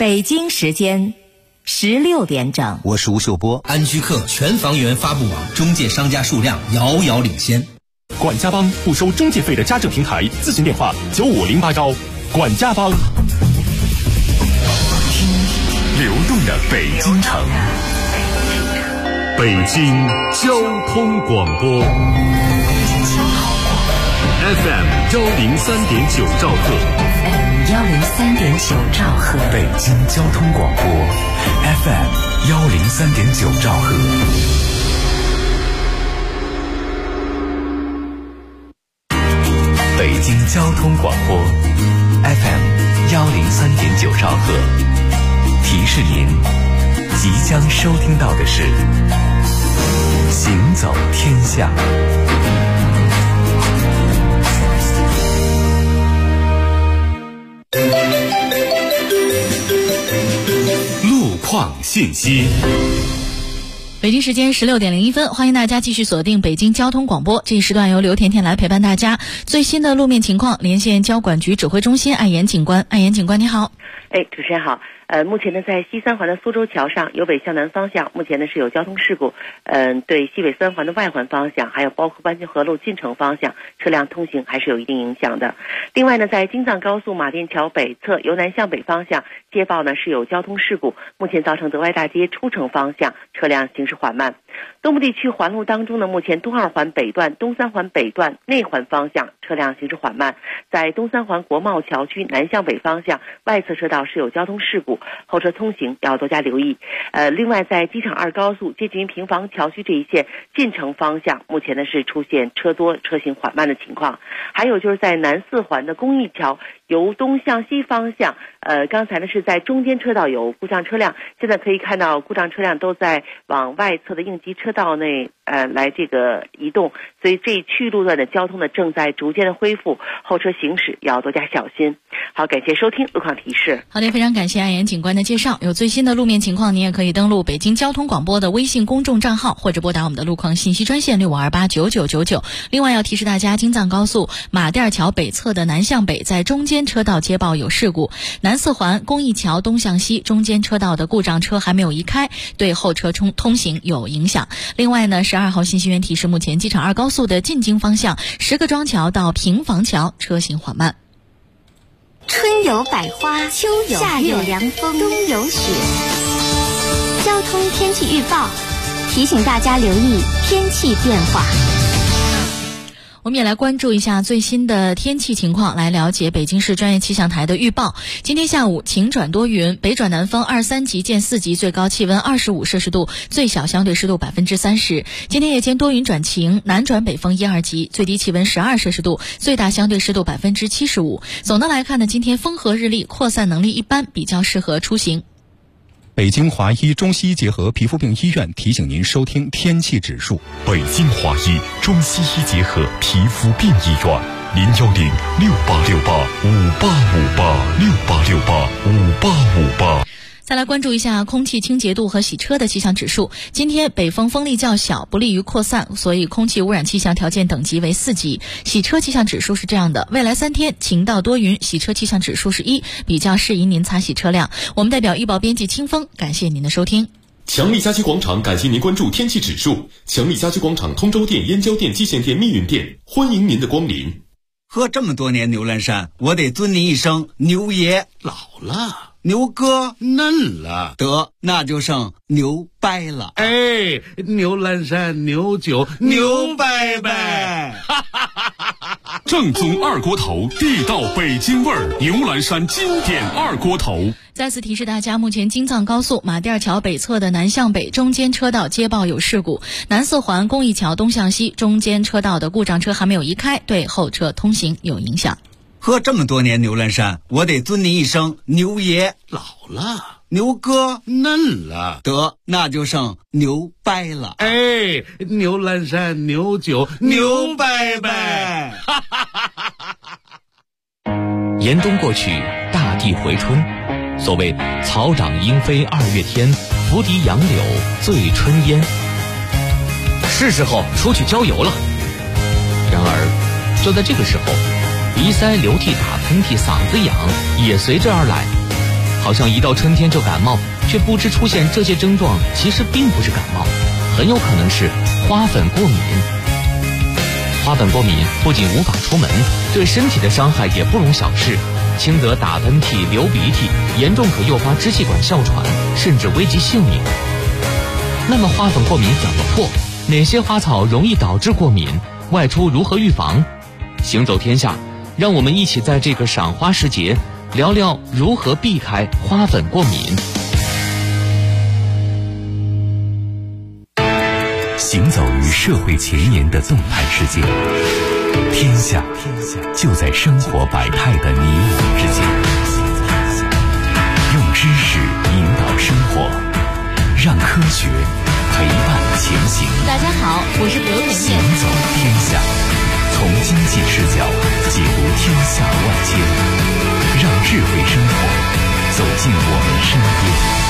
北京时间16点整。 我是吴秀波。 安居客全房源发布网中介商家数量遥遥领先。 管家帮不收中介费的家政平台，咨询电话95081。管家帮。 流动的北京城，北京交通广播 FM 103.9兆赫 103.9兆赫， 北京交通广播 FM 103.9兆赫。北京交通广播 FM 103.9兆赫，提示您即将收听到的是行走天下。路况信息。 北京时间16点01分，欢迎大家继续锁定北京交通广播。这一时段由刘甜甜来陪伴大家。最新的路面情况，连线交管局指挥中心艾岩警官。艾岩警官你好。 主持人好。目前呢，在西三环的苏州桥上，由北向南方向，目前呢是有交通事故。对西北三环的外环方向，还有包括湾清河路进城方向，车辆通行还是有一定影响的。另外呢，在京藏高速马甸桥北侧由南向北方向接报呢是有交通事故，目前造成德外大街出城方向车辆行驶缓慢。东部地区环路当中呢，目前东二环北段、东三环北段内环方向车辆行驶缓慢，在东三环国贸桥区南向北方向外侧车道是有交通事故，后车通行要多加留意。另外在机场2高速接近平房桥区这一线进城方向，目前呢是出现车多车行缓慢的情况。还有就是在南四环的公益桥由东向西方向，刚才呢是在中间车道有故障车辆，现在可以看到故障车辆都在往外侧的应急车道内来这个移动，所以这一区域路段的交通呢正在逐渐的恢复，后车行驶要多加小心。好，感谢收听路况提示。 好的，非常感谢艾岩警官的介绍。有最新的路面情况，您也可以登录北京交通广播的微信公众账号，或者拨打我们的路况信息专线65289999。另外要提示大家，京藏高速马甸桥北侧的南向北在中间车道接报有事故，南四环公益桥东向西中间车道的故障车还没有移开，对后车通行有影响。另外呢，12号信息源提示，目前机场2高速的进京方向10个庄桥到平房桥车行缓慢。 春有百花，秋有夏有凉风，冬有雪。交通天气预报提醒大家留意天气变化。 我们也来关注一下最新的天气情况，来了解北京市专业气象台的预报。今天下午晴转多云，北转南风2-3级见4级，最高气温25摄氏度，最小相对湿度30%。今天夜间多云转晴，南转北风1-2级，最低气温12摄氏度，最大相对湿度75%。总的来看呢，今天风和日丽，扩散能力一般，比较适合出行。 北京华医中西医结合皮肤病医院提醒您收听天气指数。 北京华医中西医结合皮肤病医院，010-6868-5858，6868-5858。 再来关注一下空气清洁度和洗车的气象指数。今天北风风力较小，不利于扩散，所以空气污染气象条件等级为4级。洗车气象指数是这样的：未来3天晴到多云，洗车气象指数是1，比较适宜您擦洗车辆。我们代表预报编辑清风，感谢您的收听。 强力家居广场感谢您关注天气指数。强力家居广场通州店、燕郊店、蓟县店、密云店，欢迎您的光临。 喝这么多年牛栏山，我得尊您一声牛爷。 老了， 牛哥嫩了， 得那就剩牛掰了。 哎，牛栏山牛酒牛掰掰， 正宗二锅头，地道北京味儿，牛栏山经典二锅头。 再次提示大家，目前京藏高速马甸桥北侧的南向北中间车道接报有事故，南四环公益桥东向西中间车道的故障车还没有移开，对后车通行有影响。 喝这么多年牛栏山，我得尊您一声牛爷。 老了， 牛哥嫩了， 得那就剩牛掰了。 哎，牛栏山牛酒牛掰掰。 严冬过去，大地回春。所谓草长莺飞2月天，拂笛杨柳醉春烟。是时候出去郊游了。然而就在这个时候，鼻塞流涕打喷嚏嗓子痒也随之而来。 好像一到春天就感冒，却不知出现这些症状其实并不是感冒，很有可能是花粉过敏。花粉过敏不仅无法出门，对身体的伤害也不容小视，轻则打喷嚏、流鼻涕，严重可诱发支气管哮喘，甚至危及性命。那么花粉过敏怎么破？哪些花草容易导致过敏？外出如何预防？行走天下，让我们一起在这个赏花时节聊聊如何避开花粉过敏。 行走于社会前沿的动态世界，天下就在生活百态的你我之间。用知识引导生活，让科学陪伴前行。 大家好，我是刘甜甜。 行走天下，从经济视角解读天下万千，让智慧生活走进我们身边。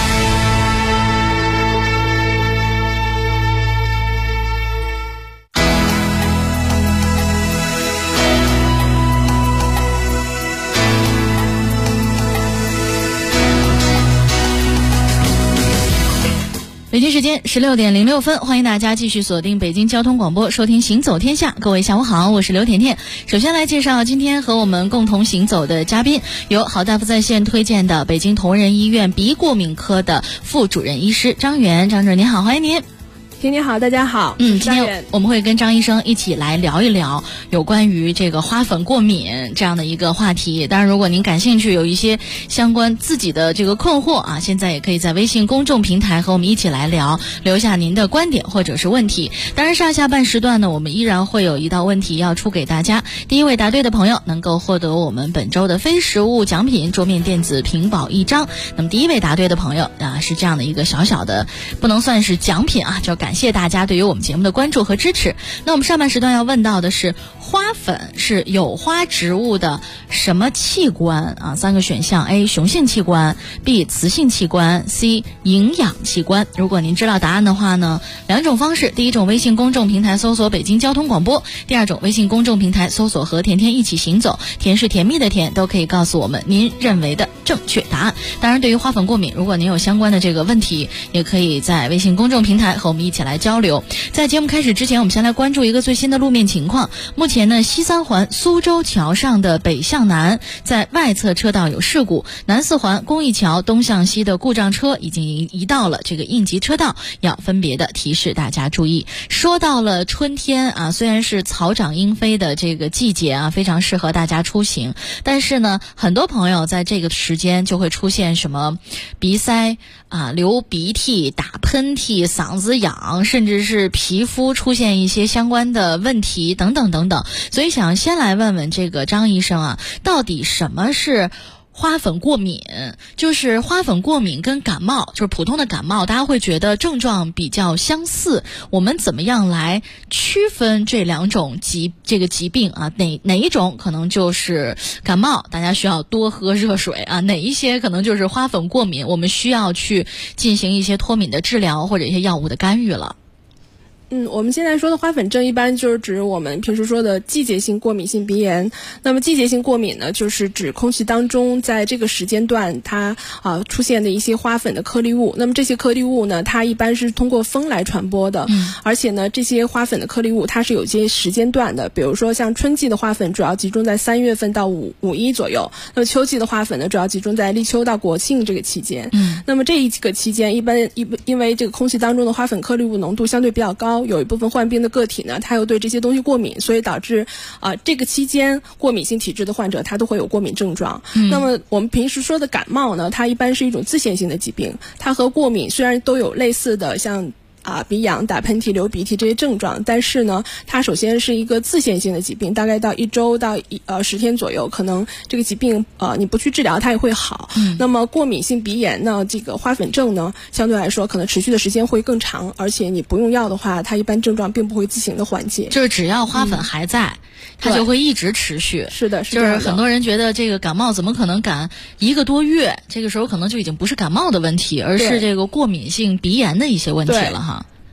北京时间16点06分，欢迎大家继续锁定北京交通广播，收听行走天下。各位下午好，我是刘甜甜。首先来介绍今天和我们共同行走的嘉宾，由好大夫在线推荐的北京同仁医院鼻过敏科的副主任医师张元。张主任您好，欢迎您。 甜甜好，大家好。 今天我们会跟张医生一起来聊一聊有关于这个花粉过敏这样的一个话题。当然，如果您感兴趣，有一些相关自己的这个困惑啊，现在也可以在微信公众平台和我们一起来聊，留下您的观点或者是问题。当然，上下半时段呢，我们依然会有一道问题要出给大家。第一位答对的朋友能够获得我们本周的非实物奖品桌面电子屏保1张。那么第一位答对的朋友啊，是这样的一个小小的，不能算是奖品啊，就感谢大家对于我们节目的关注和支持。那我们上半时段要问到的是，花粉是有花植物的什么器官啊？3个选项 ：A. 雄性器官 ，B. 雌性器官 ，C. 营养器官。如果您知道答案的话呢，2种方式：第一种微信公众平台搜索北京交通广播；第2种微信公众平台搜索和甜甜一起行走，甜是甜蜜的甜，都可以告诉我们您认为的正确答案。当然，对于花粉过敏，如果您有相关的这个问题，也可以在微信公众平台和我们一起来交流。在节目开始之前，我们先来关注一个最新的路面情况。目前呢，西三环苏州桥上的北向南在外侧车道有事故，南四环公益桥东向西的故障车已经移到了这个应急车道，要分别的提示大家注意。说到了春天啊，虽然是草长莺飞的这个季节啊，非常适合大家出行，但是呢，很多朋友在这个时间就会出现什么鼻塞啊、流鼻涕、打喷嚏、嗓子痒，甚至是皮肤出现一些相关的问题等等等等。所以想先来问问这个张医生啊，到底什么是花粉过敏？就是花粉过敏跟感冒，就是普通的感冒，大家会觉得症状比较相似。我们怎么样来区分这2种疾病啊？哪一种可能就是感冒，大家需要多喝热水啊？哪一些可能就是花粉过敏，我们需要去进行一些脱敏的治疗或者一些药物的干预了。 我们现在说的花粉症一般就是指我们平时说的季节性过敏性鼻炎。那么季节性过敏呢，就是指空气当中在这个时间段它出现的一些花粉的颗粒物。那么这些颗粒物呢，它一般是通过风来传播的。而且呢，这些花粉的颗粒物它是有一些时间段的，比如说像春季的花粉主要集中在3月份到五一左右，那么秋季的花粉呢主要集中在立秋到国庆这个期间。那么这一个期间因为这个空气当中的花粉颗粒物浓度相对比较高，有一部分患病的个体呢，他又对这些东西过敏，所以导致这个期间过敏性体质的患者他都会有过敏症状。那么我们平时说的感冒呢，它一般是一种自限性的疾病，它和过敏虽然都有类似的像鼻痒、打喷嚏、流鼻涕这些症状，但是呢，它首先是一个自限性的疾病，大概到1周到10天左右，可能这个疾病你不去治疗它也会好。那么过敏性鼻炎呢，这个花粉症呢，相对来说可能持续的时间会更长，而且你不用药的话，它一般症状并不会自行的缓解。 就是只要花粉还在，它就会一直持续。 是的， 就是很多人觉得这个感冒怎么可能感1个多月？这个时候可能就已经不是感冒的问题，而是这个过敏性鼻炎的一些问题了哈。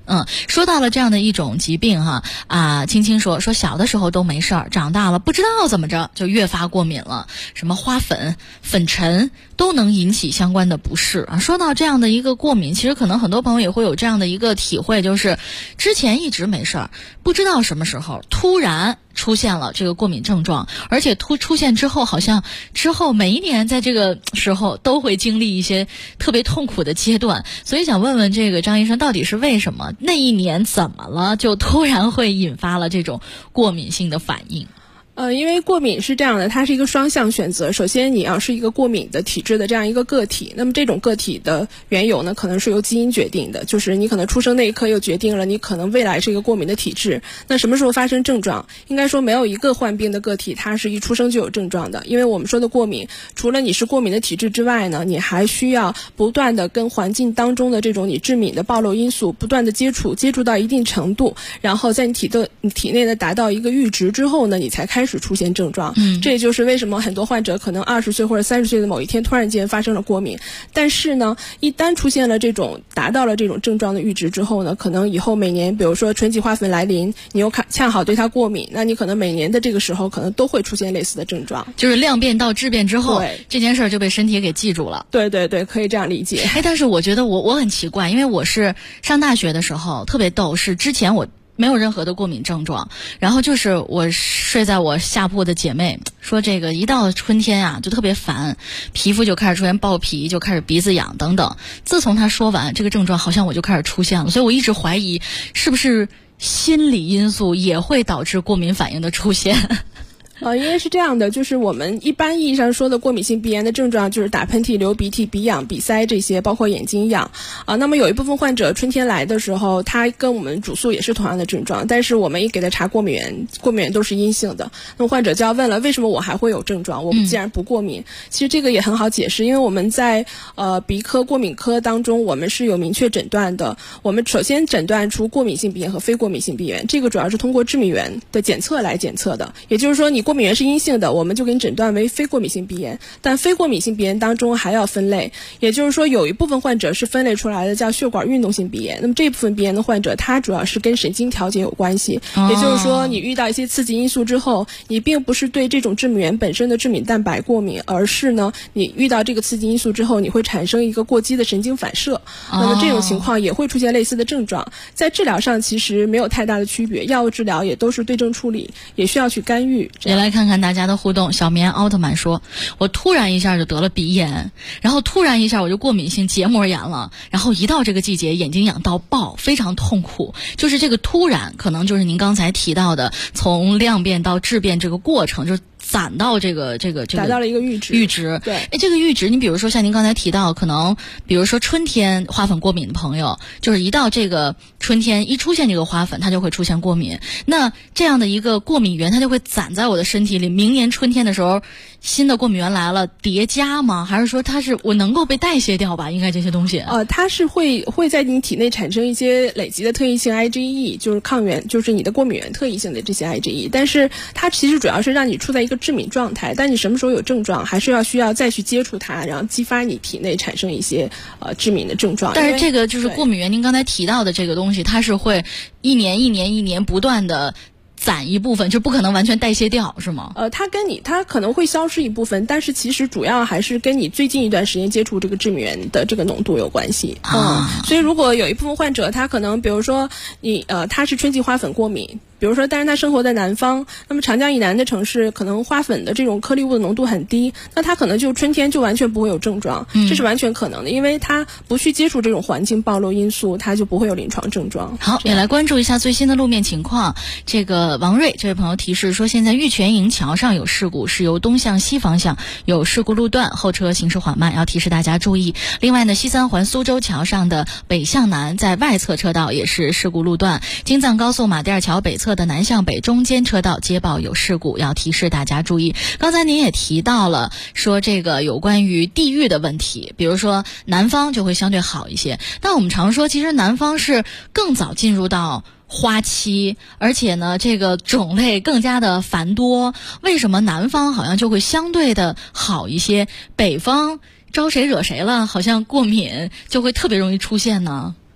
说到了这样的一种疾病青青说小的时候都没事儿，长大了不知道怎么着就越发过敏了，什么花粉、粉尘都能引起相关的不适说到这样的一个过敏，其实可能很多朋友也会有这样的一个体会，就是之前一直没事儿，不知道什么时候突然出现了这个过敏症状，而且出现之后，好像之后每一年在这个时候都会经历一些特别痛苦的阶段，所以想问问这个张医生，到底是为什么那一年怎么了，就突然会引发了这种过敏性的反应？ 因为过敏是这样的，它是一个双向选择。首先你要是一个过敏的体质的这样一个个体，那么这种个体的缘由呢，可能是由基因决定的，就是你可能出生那一刻又决定了你可能未来是一个过敏的体质。那什么时候发生症状？应该说没有一个患病的个体它是一出生就有症状的，因为我们说的过敏，除了你是过敏的体质之外呢，你还需要不断的跟环境当中的这种你致敏的暴露因素不断的接触到一定程度，然后在你体内的达到一个阈值之后呢，你才开始出现症状。这也就是为什么很多患者可能20岁或者30岁的某一天突然间发生了过敏，但是呢一旦出现了这种达到了这种症状的阈值之后呢，可能以后每年比如说春季花粉来临，你又恰好对它过敏，那你可能每年的这个时候可能都会出现类似的症状， 就是量变到质变之后，这件事儿就被身体给记住了。 对对对，可以这样理解。 但是我觉得我很奇怪，因为我是上大学的时候特别逗，是之前我没有任何的过敏症状，然后就是我睡在我下铺的姐妹说，这个一到春天就特别烦，皮肤就开始出现爆皮，就开始鼻子痒等等。自从她说完这个症状，好像我就开始出现了，所以我一直怀疑是不是心理因素也会导致过敏反应的出现。 因为是这样的，就是我们一般意义上说的过敏性鼻炎的症状就是打喷嚏、流鼻涕、鼻痒、鼻塞这些，包括眼睛痒那么有一部分患者春天来的时候，他跟我们主诉也是同样的症状，但是我们一给他查过敏源都是阴性的。那么患者就要问了，为什么我还会有症状？我们既然不过敏，其实这个也很好解释，因为我们在鼻科过敏科当中，我们是有明确诊断的。我们首先诊断出过敏性鼻炎和非过敏性鼻炎，这个主要是通过致敏源的检测来检测的，也就是说你过敏源是阴性的，我们就给你诊断为非过敏性鼻炎。但非过敏性鼻炎当中还要分类，也就是说有一部分患者是分类出来的叫血管运动性鼻炎。那么这部分鼻炎的患者，它主要是跟神经调节有关系，也就是说你遇到一些刺激因素之后，你并不是对这种致敏源本身的致敏蛋白过敏，而是呢你遇到这个刺激因素之后，你会产生一个过激的神经反射。那么这种情况也会出现类似的症状，在治疗上其实没有太大的区别，药物治疗也都是对症处理，也需要去干预。 也来看看大家的互动。小棉奥特曼说，我突然一下就得了鼻炎，然后突然一下我就过敏性结膜炎了，然后一到这个季节眼睛痒到爆，非常痛苦。就是这个突然可能就是您刚才提到的从量变到质变这个过程，就是攒到这个达到了一个阈值。对， 这个阈值，你比如说像您刚才提到，可能比如说春天花粉过敏的朋友，就是一到这个春天一出现这个花粉，它就会出现过敏。那这样的一个过敏源，它就会攒在我的身体里，明年春天的时候新的过敏源来了叠加吗？还是说它是我能够被代谢掉吧？应该这些东西它是会在你体内产生一些累积的特异性 IgE， 就是抗原，就是你的过敏原特异性的这些 IgE， 但是它其实主要是让你处在一个致敏状态，但你什么时候有症状，还是需要再去接触它，然后激发你体内产生一些致敏的症状。 但是这个就是过敏源，您刚才提到的这个东西，它是会一年不断的攒一部分，就不可能完全代谢掉，是吗？ 它可能会消失一部分，但是其实主要还是跟你最近一段时间接触这个致敏源的这个浓度有关系所以如果有一部分患者，他可能比如说他是春季花粉过敏，比如说但是他生活在南方，那么长江以南的城市可能花粉的这种颗粒物的浓度很低，那他可能就春天就完全不会有症状，这是完全可能的，因为他不去接触这种环境暴露因素，他就不会有临床症状。 好，也来关注一下最新的路面情况。这个王瑞这位朋友提示说，现在玉泉营桥上有事故，是由东向西方向有事故路段，后车行驶缓慢，要提示大家注意。另外呢，西三环苏州桥上的北向南在外侧车道也是事故路段，京藏高速马甸桥北侧的南向北中间车道接报有事故，要提示大家注意。刚才您也提到了说这个有关于地域的问题，比如说南方就会相对好一些，但我们常说其实南方是更早进入到花期，而且呢这个种类更加的繁多，为什么南方好像就会相对的好一些，北方招谁惹谁了，好像过敏就会特别容易出现呢？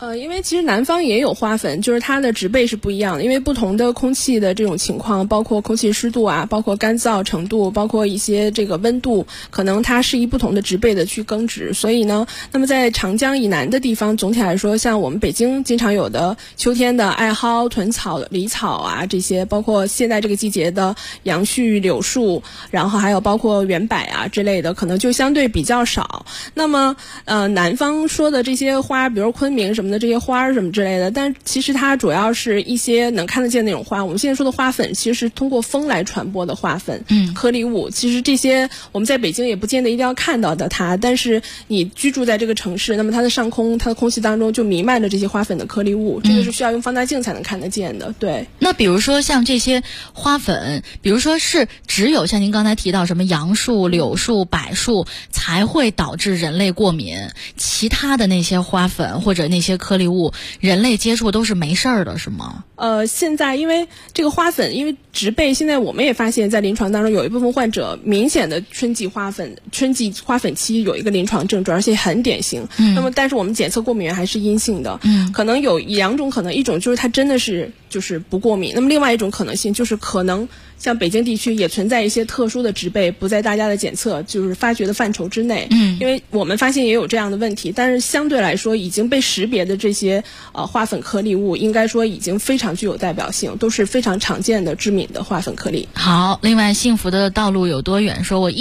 因为其实南方也有花粉，就是它的植被是不一样的，因为不同的空气的这种情况，包括空气湿度啊，包括干燥程度，包括一些这个温度，可能它适宜不同的植被的去耕植。所以呢，那么在长江以南的地方，总体来说，像我们北京经常有的秋天的艾蒿、豚草、狸草啊这些，包括现在这个季节的杨絮、柳树，然后还有包括圆柏啊之类的，可能就相对比较少。那么南方说的这些花，比如昆明什么的这些花什么之类的，但其实它主要是一些能看得见那种花。我们现在说的花粉其实是通过风来传播的花粉，颗粒物。其实这些我们在北京也不见得一定要看到的它，但是你居住在这个城市，那么它的上空、它的空气当中就弥漫着这些花粉的颗粒物，这个是需要用放大镜才能看得见的。对。 那比如说像这些花粉，比如说是只有像您刚才提到什么杨树、柳树、柏树才会导致人类过敏，其他的那些花粉或者那些颗粒物，人类接触都是没事儿的，是吗？ 现在因为这个花粉，因为植被，现在我们也发现在临床当中有一部分患者明显的春季花粉期有一个临床症状，而且很典型。那么但是我们检测过敏原还是阴性的。可能有两种可能，一种就是它真的是就是不过敏，那么另外一种可能性就是可能像北京地区也存在一些特殊的植被不在大家的检测就是发掘的范畴之内。因为我们发现也有这样的问题，但是相对来说已经被识别的这些花粉颗粒物，应该说已经非常具有代表性，都是非常常见的致敏的花粉颗粒。 好，另外幸福的道路有多远说我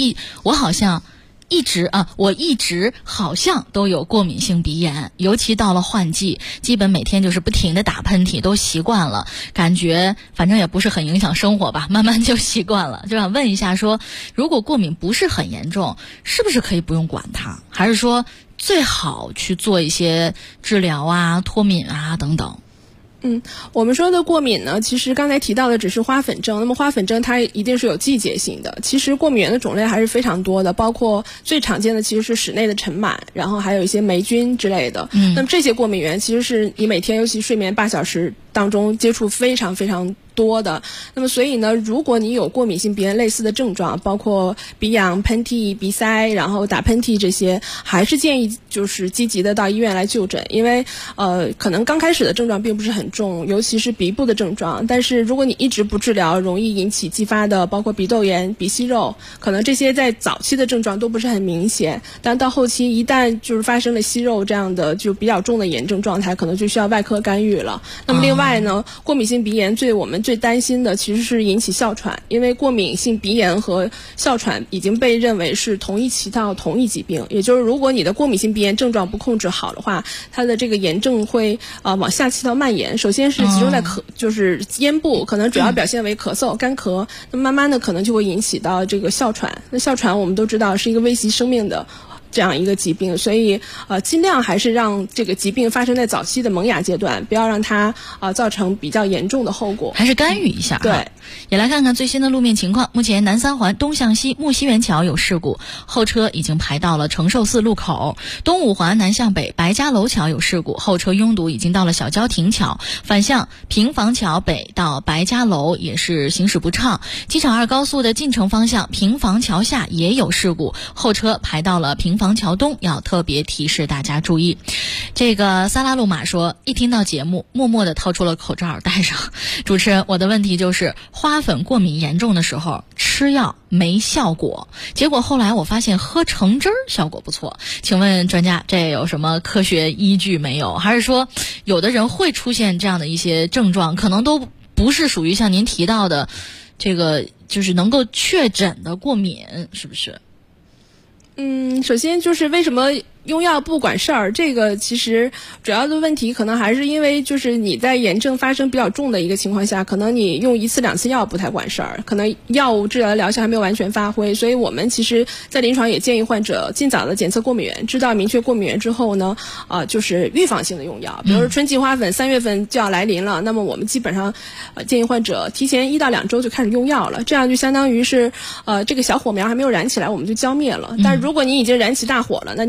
一直好像都有过敏性鼻炎，尤其到了换季，基本每天就是不停的打喷嚏，都习惯了，感觉反正也不是很影响生活吧，慢慢就习惯了。就想问一下说，如果过敏不是很严重，是不是可以不用管它，还是说最好去做一些治疗啊、脱敏啊等等？ 我们说的过敏呢，其实刚才提到的只是花粉症，那么花粉症它一定是有季节性的。其实过敏源的种类还是非常多的，包括最常见的其实是室内的尘螨，然后还有一些霉菌之类的。那么这些过敏源其实是你每天尤其睡眠8小时当中接触非常非常多的。那么所以呢，如果你有过敏性鼻炎类似的症状，包括鼻痒、喷嚏、鼻塞，然后打喷嚏这些，还是建议就是积极的到医院来就诊，因为可能刚开始的症状并不是很重，尤其是鼻部的症状，但是如果你一直不治疗，容易引起继发的包括鼻窦炎、鼻息肉，可能这些在早期的症状都不是很明显，但到后期一旦就是发生了息肉这样的就比较重的炎症状态，可能就需要外科干预了。那么另外呢，过敏性鼻炎我们最担心的其实是引起哮喘，因为过敏性鼻炎和哮喘已经被认为是同一期到同一疾病，也就是如果你的过敏性鼻炎症状不控制好的话，它的这个炎症会往下气道蔓延，首先是集中在就是咽部，可能主要表现为咳嗽、干咳，那慢慢的可能就会引起到这个哮喘。那哮喘我们都知道是一个危及生命的这样一个疾病，所以尽量还是让这个疾病发生在早期的萌芽阶段，不要让它造成比较严重的后果， 还是干预一下。 对， 也来看看最新的路面情况。目前南三环东向西木樨园桥有事故，后车已经排到了承寿寺路口；东五环南向北白家楼桥有事故，后车拥堵已经到了小郊亭桥，反向平房桥北到白家楼也是行驶不畅。机场2高速的进城方向平房桥下也有事故，后车排到了平房桥东，要特别提示大家注意。这个萨拉路马说，一听到节目默默地掏出了口罩戴上。主持人，我的问题就是花粉过敏严重的时候吃药没效果，结果后来我发现喝橙汁儿效果不错，请问专家这有什么科学依据没有？还是说有的人会出现这样的一些症状，可能都不是属于像您提到的这个就是能够确诊的过敏，是不是？ 首先就是为什么用药不管事儿，这个其实主要的问题可能还是因为就是你在炎症发生比较重的一个情况下，可能你用1次2次药不太管事儿，可能药物治疗的疗效还没有完全发挥，所以我们其实在临床也建议患者尽早的检测过敏源，知道明确过敏源之后呢，就是预防性的用药，比如说春季花粉3月份就要来临了，那么我们基本上建议患者提前1到2周就开始用药了，这样就相当于是这个小火苗还没有燃起来我们就浇灭了，但是如果你已经燃起大火了，那你肯定用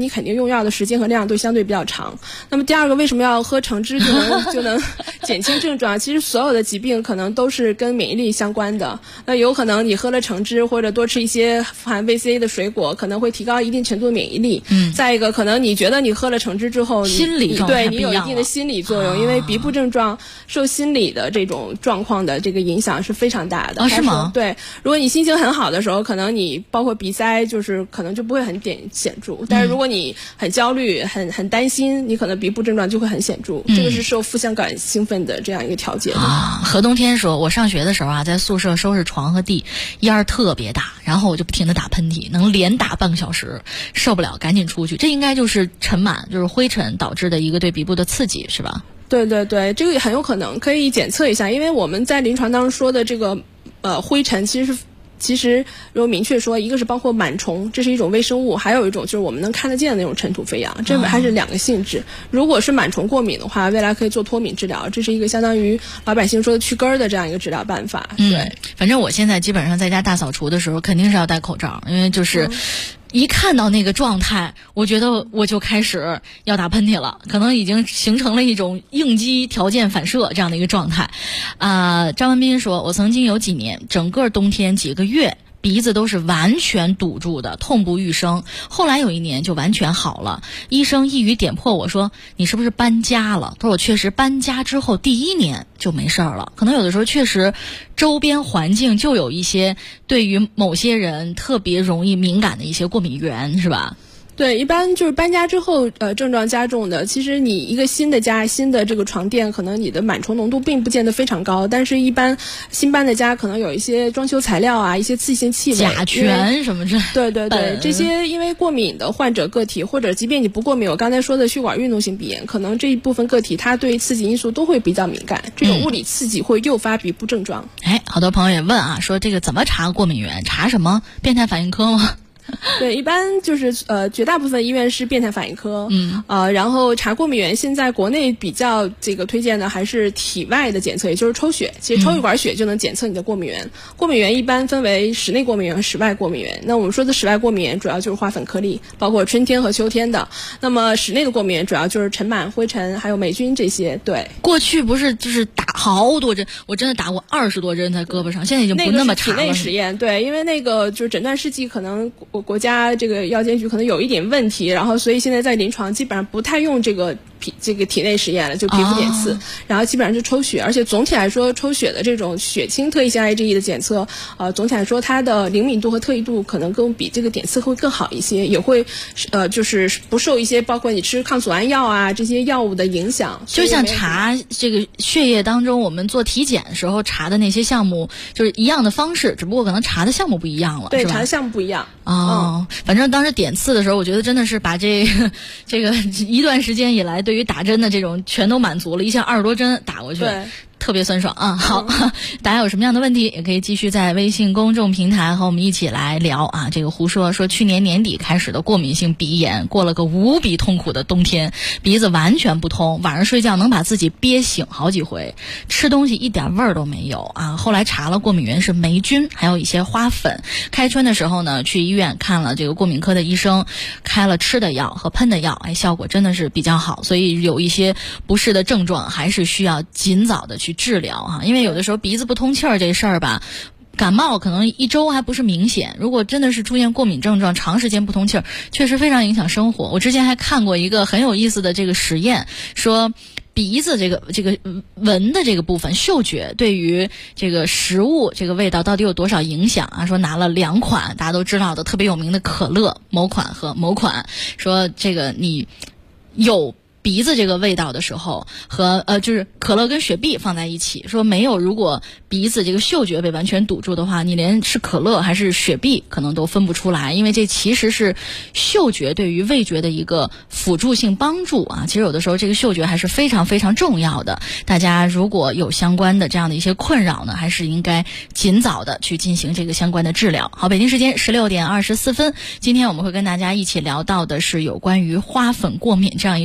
用药的时间和量都相对比较长。那么第二个，为什么要喝橙汁就能减轻症状？其实所有的疾病可能都是跟免疫力相关的。那有可能你喝了橙汁或者多吃一些富含 VC 的水果，可能会提高一定程度的免疫力。再一个，可能你觉得你喝了橙汁之后， 心理状态对你有一定的心理作用，因为鼻部症状受心理的这种状况的这个影响是非常大的。 是吗？ 对，如果你心情很好的时候，可能你包括鼻塞，就是可能就不会很显著。但是如果你很焦虑、很担心，你可能鼻部症状就会很显著。这个是受副交感兴奋的这样一个调节的。 何冬天说，我上学的时候啊，在宿舍收拾床和地，烟儿特别大，然后我就不停地打喷嚏，能连打半个小时，受不了，赶紧出去。这应该就是尘螨，就是灰尘导致的一个对鼻部的刺激，是吧？ 对对对，这个也很有可能可以检测一下，因为我们在临床当中说的这个灰尘其实如果明确说，一个是包括螨虫，这是一种微生物，还有一种就是我们能看得见的那种尘土飞扬，这还是两个性质。如果是螨虫过敏的话，未来可以做脱敏治疗，这是一个相当于老百姓说的去根儿的这样一个治疗办法。对， 反正我现在基本上在家大扫除的时候肯定是要戴口罩，因为就是一看到那个状态，我觉得我就开始要打喷嚏了，可能已经形成了一种应激条件反射这样的一个状态。张文斌说，我曾经有几年整个冬天几个月鼻子都是完全堵住的，痛不欲生。后来有一年就完全好了，医生一语点破我说，你是不是搬家了？他说我确实搬家之后第一年就没事了。可能有的时候确实周边环境就有一些对于某些人特别容易敏感的一些过敏源，是吧？ 对，一般就是搬家之后，症状加重的。其实你一个新的家、新的这个床垫，可能你的螨虫浓度并不见得非常高，但是一般新搬的家可能有一些装修材料啊、一些刺激性气味、 甲醛什么之类的。 对对对，这些因为过敏的患者个体，或者即便你不过敏，我刚才说的血管运动性鼻炎，可能这一部分个体它对刺激因素都会比较敏感，这种物理刺激会诱发鼻部症状。 好多朋友也问啊，说这个怎么查过敏源？查什么？变态反应科吗？ 对，一般就是绝大部分医院是变态反应科，然后查过敏源，现在国内比较这个推荐的还是体外的检测，也就是抽血。其实抽一管血就能检测你的过敏源。过敏源一般分为室内过敏源和室外过敏源。那我们说的室外过敏源主要就是花粉颗粒，包括春天和秋天的。那么室内的过敏源主要就是尘螨、灰尘还有霉菌这些。对， 过去不是就是打好多针，我真的打过20多针在胳膊上，现在已经不那么查了。 那个是体内实验，对，因为那个就是诊断试剂可能国家这个药监局可能有一点问题，然后所以现在在临床基本上不太用这个体内实验了，就皮肤点刺，然后基本上就抽血，而且总体来说抽血的这种血清特异性 IgE 的检测，总体来说它的灵敏度和特异度可能更比这个点刺会更好一些，也会就是不受一些包括你吃抗组胺药啊这些药物的影响。 就像查这个血液当中我们做体检的时候查的那些项目，就是一样的方式，只不过可能查的项目不一样了， 对， 是吧？ 查的项目不一样。 反正当时点刺的时候，我觉得真的是把这个一段时间以来对于打针的这种全都满足了，一下20多针打过去。对，特别酸爽啊！好，大家有什么样的问题，也可以继续在微信公众平台和我们一起来聊啊。这个胡说去年年底开始的过敏性鼻炎，过了个无比痛苦的冬天，鼻子完全不通，晚上睡觉能把自己憋醒好几回，吃东西一点味儿都没有啊。后来查了过敏源是霉菌，还有一些花粉。开春的时候呢，去医院看了这个过敏科的医生，开了吃的药和喷的药，效果真的是比较好。所以有一些不适的症状，还是需要尽早的去治疗啊，因为有的时候鼻子不通气儿这事儿吧，感冒可能1周还不是明显，如果真的是出现过敏症状，长时间不通气儿，确实非常影响生活。我之前还看过一个很有意思的这个实验，说鼻子这个闻的这个部分，嗅觉对于这个食物这个味道到底有多少影响啊？说拿了2款大家都知道的特别有名的可乐某款和某款，说这个你有鼻子这个味道的时候和就是可乐跟雪碧放在一起，说没有，如果鼻子这个嗅觉被完全堵住的话，你连是可乐还是雪碧可能都分不出来，因为这其实是嗅觉对于味觉的一个辅助性帮助啊。其实有的时候这个嗅觉还是非常非常重要的，大家如果有相关的这样的一些困扰呢，还是应该尽早的去进行这个相关的治疗。好，北京时间16点24分，今天我们会跟大家一起聊到的是有关于花粉过敏这样一个应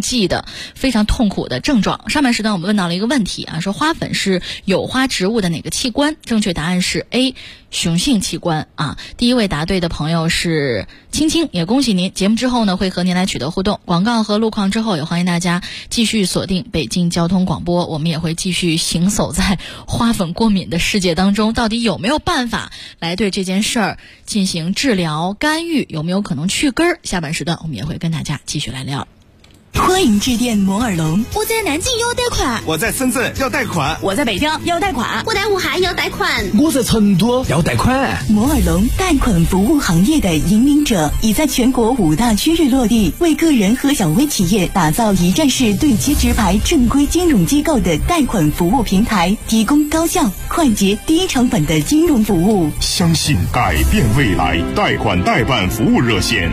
忌的非常痛苦的症状。上半时段我们问到了一个问题啊，说花粉是有花植物的哪个器官？正确答案是 A 雄性器官啊。第一位答对的朋友是青青，也恭喜您。节目之后呢会和您来取得互动，广告和路况之后也欢迎大家继续锁定北京交通广播，我们也会继续行走在花粉过敏的世界当中，到底有没有办法来对这件事儿进行治疗干预，有没有可能去根儿？下半时段我们也会跟大家继续来聊。 欢迎致电摩尔龙。 我在南京要贷款， 我在深圳要贷款， 我在北京要贷款， 我在武汉要贷款， 我在成都要贷款。 摩尔龙贷款服务行业的引领者，已在全国5大区域落地，为个人和小微企业打造一站式对接直排正规金融机构的贷款服务平台，提供高效、快捷、低成本的金融服务。 相信改变未来，贷款代办服务热线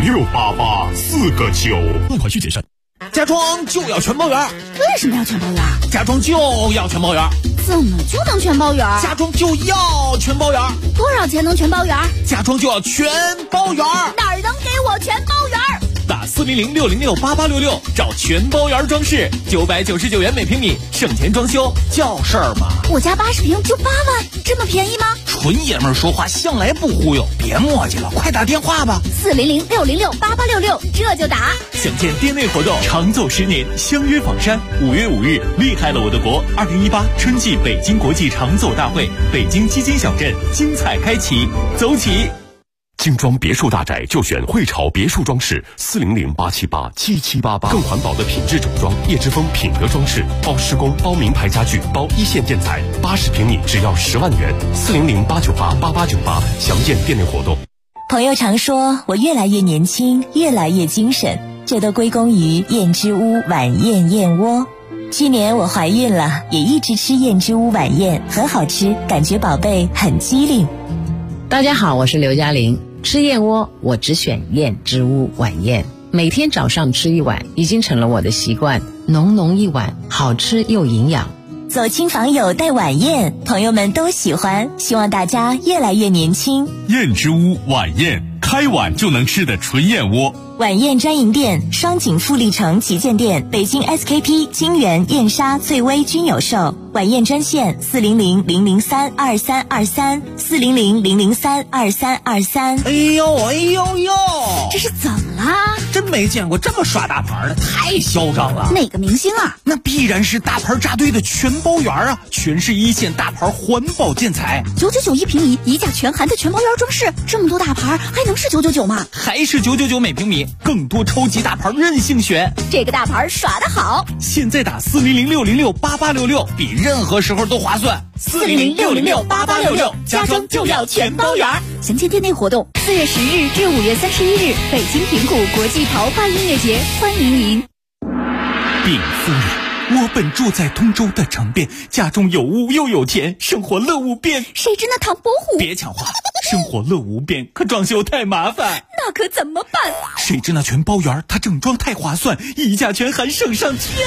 5688-4个9， 贷款需谨慎。家装就要全包圆。 为什么要全包圆？ 家装就要全包圆。 怎么就能全包圆？ 家装就要全包圆。 多少钱能全包圆？ 家装就要全包圆。 哪儿能给我全包圆？ 打400-606-8866找全包圆装饰，999元每平米，省钱装修叫事儿吗？ 我家80平就8万，这么便宜吗？ 纯爷们儿说话向来不忽悠，别磨叽了，快打电话吧。 400-606-8866，这就打。 想见店内活动，长走10年，相约房山。5月5日，厉害了我的国2018春季北京国际长走大会，北京基金小镇精彩开启，走起！ 精装别墅大宅就选汇潮别墅装饰，400-878-7788，更环保的品质整装，叶之峰品格装饰，包施工，包名牌家具，包一线建材，80平米只要10万元，400-898-8898，详见店内活动。 朋友常说我越来越年轻，越来越精神，这都归功于燕之屋晚宴燕窝。去年我怀孕了，也一直吃燕之屋晚宴，很好吃，感觉宝贝很机灵。 大家好，我是刘嘉玲。吃燕窝我只选燕之屋晚宴，每天早上吃一碗已经成了我的习惯，浓浓一碗，好吃又营养。 走亲访友带晚宴，朋友们都喜欢，希望大家越来越年轻。 燕之屋晚宴，开碗就能吃的纯燕窝。 晚宴专营店：双井富力城旗舰店、北京 SKP、金源、燕莎、翠微均有售。晚宴专线400-003-2323，400-003-2323。 哎呦哎呦呦， 这是怎么啦？ 真没见过这么耍大牌的，太嚣张了。 哪个明星啊？ 那必然是大牌扎堆的全包圆啊，全是一线大牌环保建材 ，999一平米，一价全含的全包圆装饰，这么多大牌还能是999吗？ 还是999每平米，更多超级大牌任性选。 这个大牌耍得好， 现在打400-606-8866，比任何时候都划算。 400-606-8866，家装就要全包圆。详见店内活动，4月10日至5月31日，北京平谷国际桃花音乐节，欢迎您。 禀夫人，我本住在通州的城边，家中有屋又有田，生活乐无边。 谁知那唐伯虎？ 别抢话，生活乐无边，可装修太麻烦。 那可怎么办？ 谁知那全包圆，它整装太划算，一价全含省上天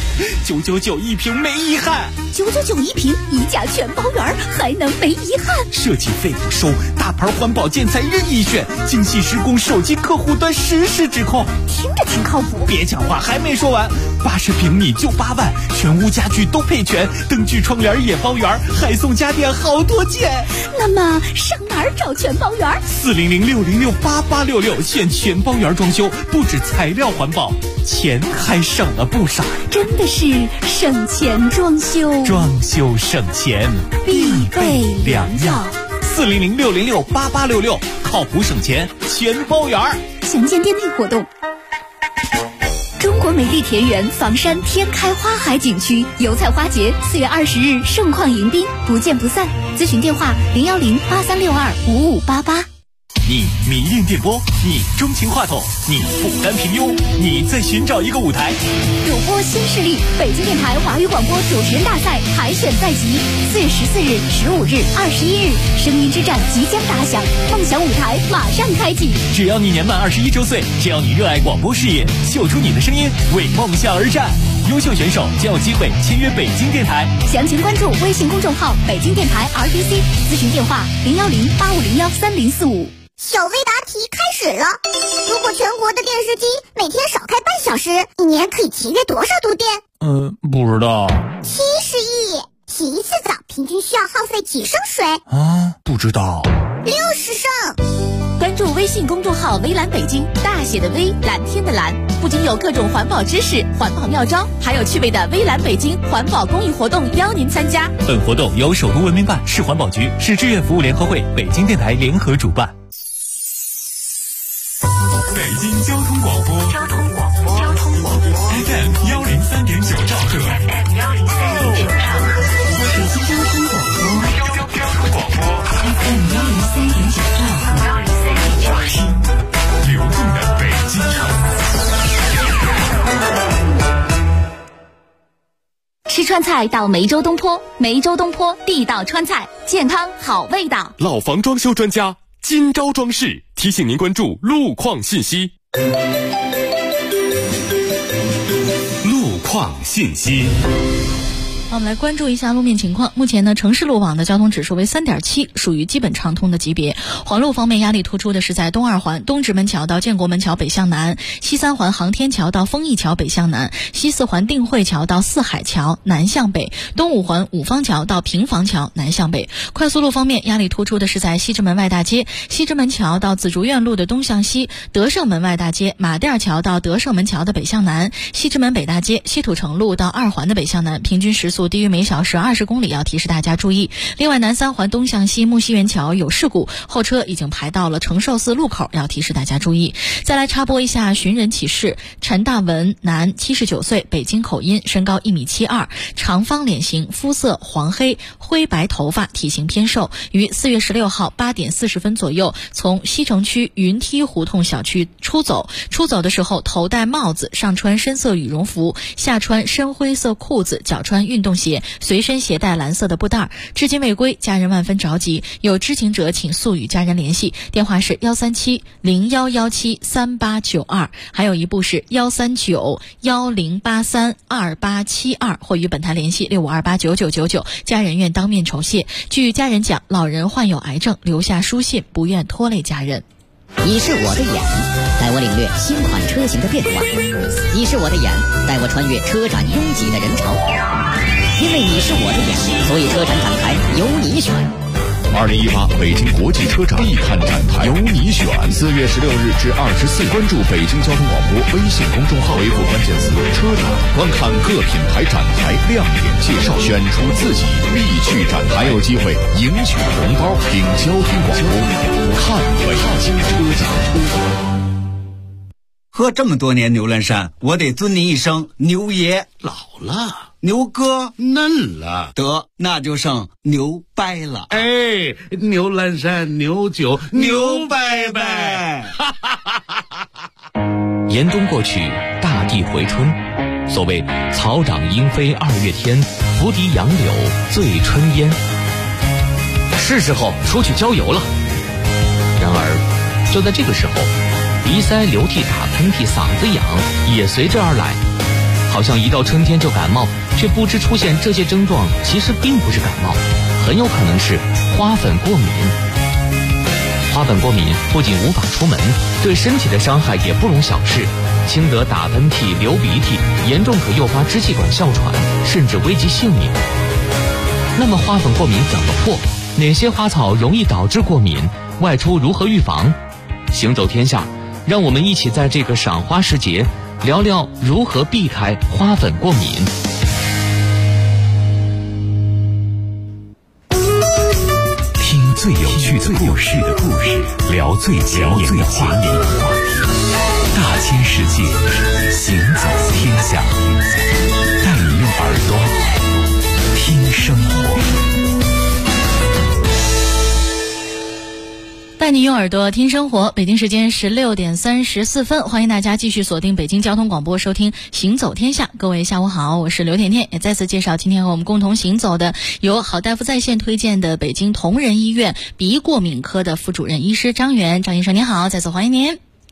，999一平没遗憾。 999一平，一价全包圆，还能没遗憾？ 设计费不收，大牌环保建材任意选，精细施工，手机客户端实时指控， 听着挺靠谱。 别讲话，还没说完，80平米就8万，全屋家具都配全，灯具窗帘也包圆，还送家电好多件。 那么上哪儿找全包圆 ？400-606-8866，选全包圆装修，不止材料环保，钱还省了不少。 真的是省钱装修， 装修省钱必备良药。 400-606-8866，靠谱省钱全包圆。 详见店内活动。中国美丽田园房山天开花海景区油菜花节4月20日盛况迎宾，不见不散。咨询电话010-8362-5588。 你迷恋电波，你钟情话筒，你不甘平庸，你在寻找一个舞台。 主播新势力，北京电台华语广播主持人大赛海选在即，4月14日、15日、21日，声音之战即将打响，梦想舞台马上开启。 只要你年满21周岁，只要你热爱广播事业，秀出你的声音，为梦想而战。优秀选手将有机会签约北京电台。 详情关注微信公众号北京电台 RTC， 咨询电话010-8501-3045。 小微答题开始了。如果全国的电视机每天少开半小时，一年可以节约多少度电？ 不知道。 70亿。洗一次澡平均需要耗费几升水？ 不知道。 60升。 关注微信公众号微蓝北京，大写的微，蓝天的蓝，不仅有各种环保知识、环保妙招，还有趣味的微蓝北京环保公益活动邀您参加。 本活动由首都文明办、市环保局、市志愿服务联合会、北京电台联合主办。 北京交通广播FM 103.9兆赫，北京交通广播 FM 103.9兆赫，流动的北京城。 吃川菜到梅州东坡，梅州东坡地道川菜，健康好味道。 老房装修专家金招装饰提醒您关注路况信息。路况信息。 我们来关注一下路面情况。目前呢，城市路网的交通指数为 3.7， 属于基本畅通的级别。环路方面，压力突出的是在东二环东直门桥到建国门桥北向南，西三环航天桥到丰益桥北向南，西四环定慧桥到四海桥南向北，东五环五方桥到平房桥南向北。快速路方面，压力突出的是在西直门外大街西直门桥到紫竹院路的东向西，德胜门外大街马甸桥到德胜门桥的北向南，西直门北大街西土城路到二环的北向南，平均时速低于每小时20公里，要提示大家注意。另外，南三环东向西木樨园桥有事故，后车已经排到了承寿寺路口，要提示大家注意。再来插播一下寻人启事：陈大文，男，79岁，北京口音，身高1.72米，长方脸型，肤色黄黑，灰白头发，体型偏瘦，于4月16号8点40分左右从西城区云梯胡同小区出走的时候头戴帽子，上穿深色羽绒服，下穿深灰色裤子，脚穿运动鞋，随身携带蓝色的布袋，至今未归，家人万分着急，有知情者请速与家人联系，电话是137-0117-3892，还有一部是139-1083-2872，或与本台联系65289999，家人愿当面酬谢。据家人讲，老人患有癌症，留下书信，不愿拖累家人。 你是我的眼，带我领略新款车型的变化；你是我的眼，带我穿越车展拥挤的人潮。因为你是我的眼，所以车展展台由你选。 2018北京国际车展必看展台，由你选。4月16日至24日，关注北京交通广播微信公众号，回复关键词“车展”，观看各品牌展台亮点介绍，选出自己必去展台，还有机会赢取红包。听交通广播，看北京车展。 喝这么多年牛栏山，我得尊你一声牛爷。 老了， 牛哥嫩了， 得那就剩牛掰了。 哎，牛栏山牛酒牛掰掰。 严冬过去，大地回春。所谓草长莺飞2月天，拂笛杨柳醉春烟。是时候出去郊游了。然而，就在这个时候，鼻塞、流涕、打喷嚏、嗓子痒也随之而来，好像一到春天就感冒，却不知出现这些症状其实并不是感冒，很有可能是花粉过敏。花粉过敏不仅无法出门，对身体的伤害也不容小视，轻则打喷嚏、流鼻涕，严重可诱发支气管哮喘，甚至危及性命。那么花粉过敏怎么破？哪些花草容易导致过敏？外出如何预防？行走天下，让我们一起在这个赏花时节聊聊如何避开花粉过敏。 听最有趣的故事，聊最前沿的话题。大千世界，行走天下，带你用耳朵听生活。 带你用耳朵听生活。北京时间16点34分，欢迎大家继续锁定北京交通广播，收听行走天下。各位下午好，我是刘甜甜，也再次介绍今天和我们共同行走的由好大夫在线推荐的北京同仁医院鼻过敏科的副主任医师张元。张医生您好，再次欢迎您。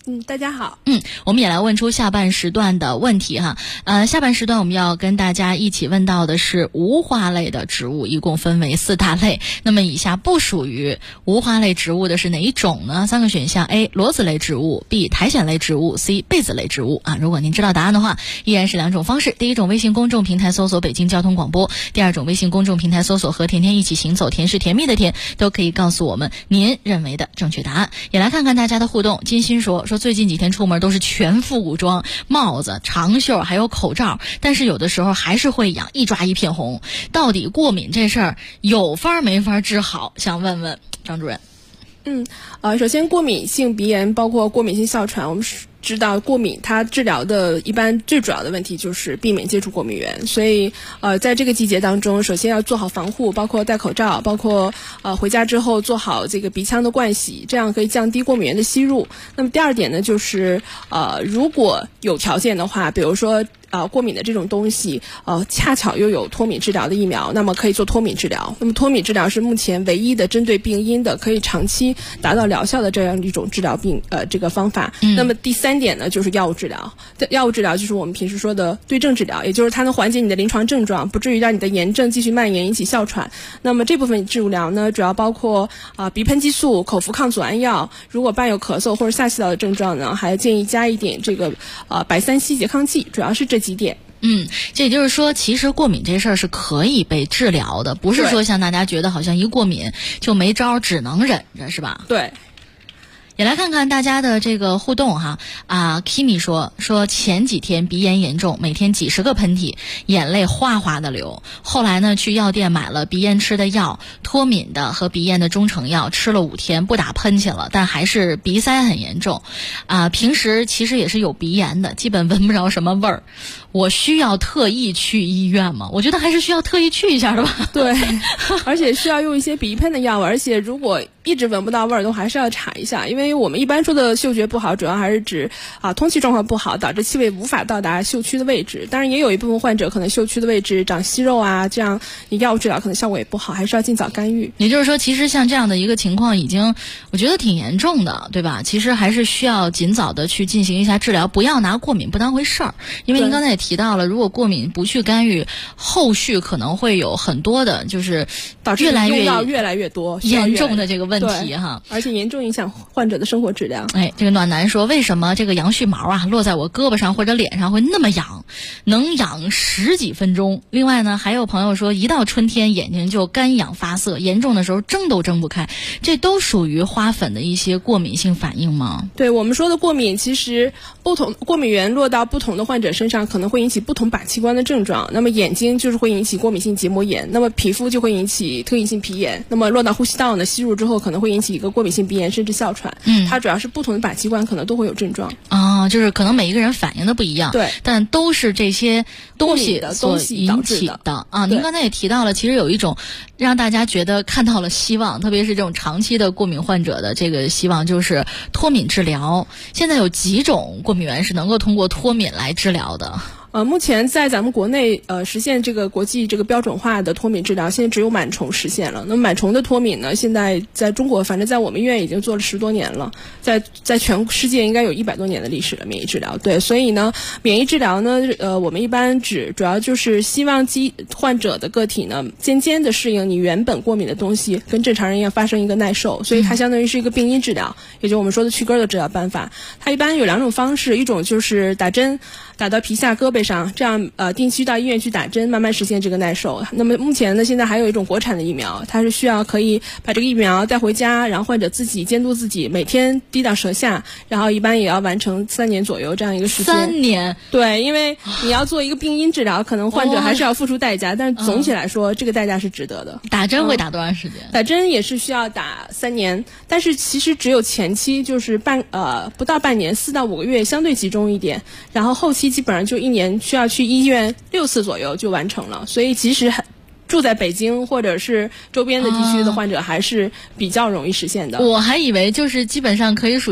大家好。 我们也来问出下半时段的问题哈。下半时段我们要跟大家一起问到的是无花类的植物，一共分为4大类。那么以下不属于无花类植物的是哪一种呢？3个选项 ：A. 裸子类植物 ，B. 苔藓类植物 ，C. 被子类植物啊。如果您知道答案的话，依然是2种方式。第一种，微信公众平台搜索北京交通广播；第二种，微信公众平台搜索和甜甜一起行走，甜是甜蜜的甜，都可以告诉我们您认为的正确答案。也来看看大家的互动。金鑫说最近几天出门都是全副武装，帽子、长袖还有口罩，但是有的时候还是会痒，一抓一片红。到底过敏这事儿有法没法治好？想问问张主任。 首先过敏性鼻炎包括过敏性哮喘，我们知道过敏它治疗的一般最主要的问题就是避免接触过敏源，所以在这个季节当中，首先要做好防护，包括戴口罩，包括回家之后做好这个鼻腔的灌洗，这样可以降低过敏源的吸入。那么第二点呢，就是如果有条件的话，比如说过敏的这种东西恰巧又有脱敏治疗的疫苗，那么可以做脱敏治疗。那么脱敏治疗是目前唯一的针对病因的可以长期达到疗效的这样一种治疗这个方法。那么第3点呢，就是药物治疗。药物治疗就是我们平时说的对症治疗，也就是它能缓解你的临床症状，不至于让你的炎症继续蔓延引起哮喘。那么这部分治疗呢，主要包括鼻喷激素、口服抗组胺药，如果伴有咳嗽或者下气道的症状呢，还建议加一点这个白3烯拮抗剂，主要是这几点。 这也就是说，其实过敏这事儿是可以被治疗的，不是说像大家觉得好像一过敏就没招，只能忍着，是吧？ 对。 也来看看大家的这个互动哈。Kimi 说前几天鼻炎严重，每天几10个喷嚏，眼泪哗哗的流。后来呢，去药店买了鼻炎吃的药，脱敏的和鼻炎的中成药，吃了5天不打喷嚏了，但还是鼻塞很严重。平时其实也是有鼻炎的，基本闻不着什么味儿。我需要特意去医院吗？我觉得还是需要特意去一下的吧。 对，而且需要用一些鼻喷的药物，而且如果一直闻不到味儿，都还是要查一下，因为我们一般说的嗅觉不好，主要还是指通气状况不好，导致气味无法到达嗅区的位置。当然，也有一部分患者可能嗅区的位置长息肉这样你药物治疗可能效果也不好，还是要尽早干预。 也就是说，其实像这样的一个情况已经，我觉得挺严重的，对吧？其实还是需要尽早的去进行一下治疗，不要拿过敏不当回事儿。因为您刚才也提到了，如果过敏不去干预，后续可能会有很多的，就是导致用药越来越多， 严重的这个问题哈， 而且严重影响患者的生活质量。 这个暖男说，为什么这个杨絮毛落在我胳膊上或者脸上会那么痒，能痒10几分钟？另外呢，还有朋友说，一到春天眼睛就干痒发涩，严重的时候睁都睁不开，这都属于花粉的一些过敏性反应吗？ 对，我们说的过敏，其实不同过敏源落到不同的患者身上，可能会引起不同靶器官的症状。那么眼睛就是会引起过敏性结膜炎，那么皮肤就会引起特异性皮炎，那么落到呼吸道呢，吸入之后可能会引起一个过敏性鼻炎甚至哮喘。它主要是不同的靶器官可能都会有症状。 就是可能每一个人反应的不一样， 对， 但都是这些东西所引起的您刚才也提到了，其实有一种让大家觉得看到了希望，特别是这种长期的过敏患者的这个希望，就是脱敏治疗。现在有几种过敏源是能够通过脱敏来治疗的？ 目前在咱们国内实现这个国际这个标准化的脱敏治疗，现在只有螨虫实现了。那么螨虫的脱敏呢，现在在中国，反正在我们医院已经做了10多年了，在全世界应该有100多年的历史了。免疫治疗，对，所以呢，免疫治疗呢，我们一般主要就是希望患者的个体呢，渐渐的适应你原本过敏的东西，跟正常人一样发生一个耐受，所以它相当于是一个病因治疗，也就是我们说的去根的治疗办法。它一般有2种方式，一种就是打针，打到皮下胳膊上，这样定期到医院去打针，慢慢实现这个耐受。那么目前呢，现在还有一种国产的疫苗，它是需要可以把这个疫苗带回家，然后患者自己监督自己，每天滴到舌下，然后一般也要完成3年左右这样一个时间。 3年？ 对，因为你要做一个病因治疗，可能患者还是要付出代价，但是总体来说，这个代价是值得的。 打针会打多长时间？ 打针也是需要打3年，但是其实只有前期就是不到半年，4到5个月相对集中一点，然后后期基本上就1年需要去医院6次左右就完成了，所以其实住在北京或者是周边的地区的患者还是比较容易实现的。 我还以为就是基本上可以属于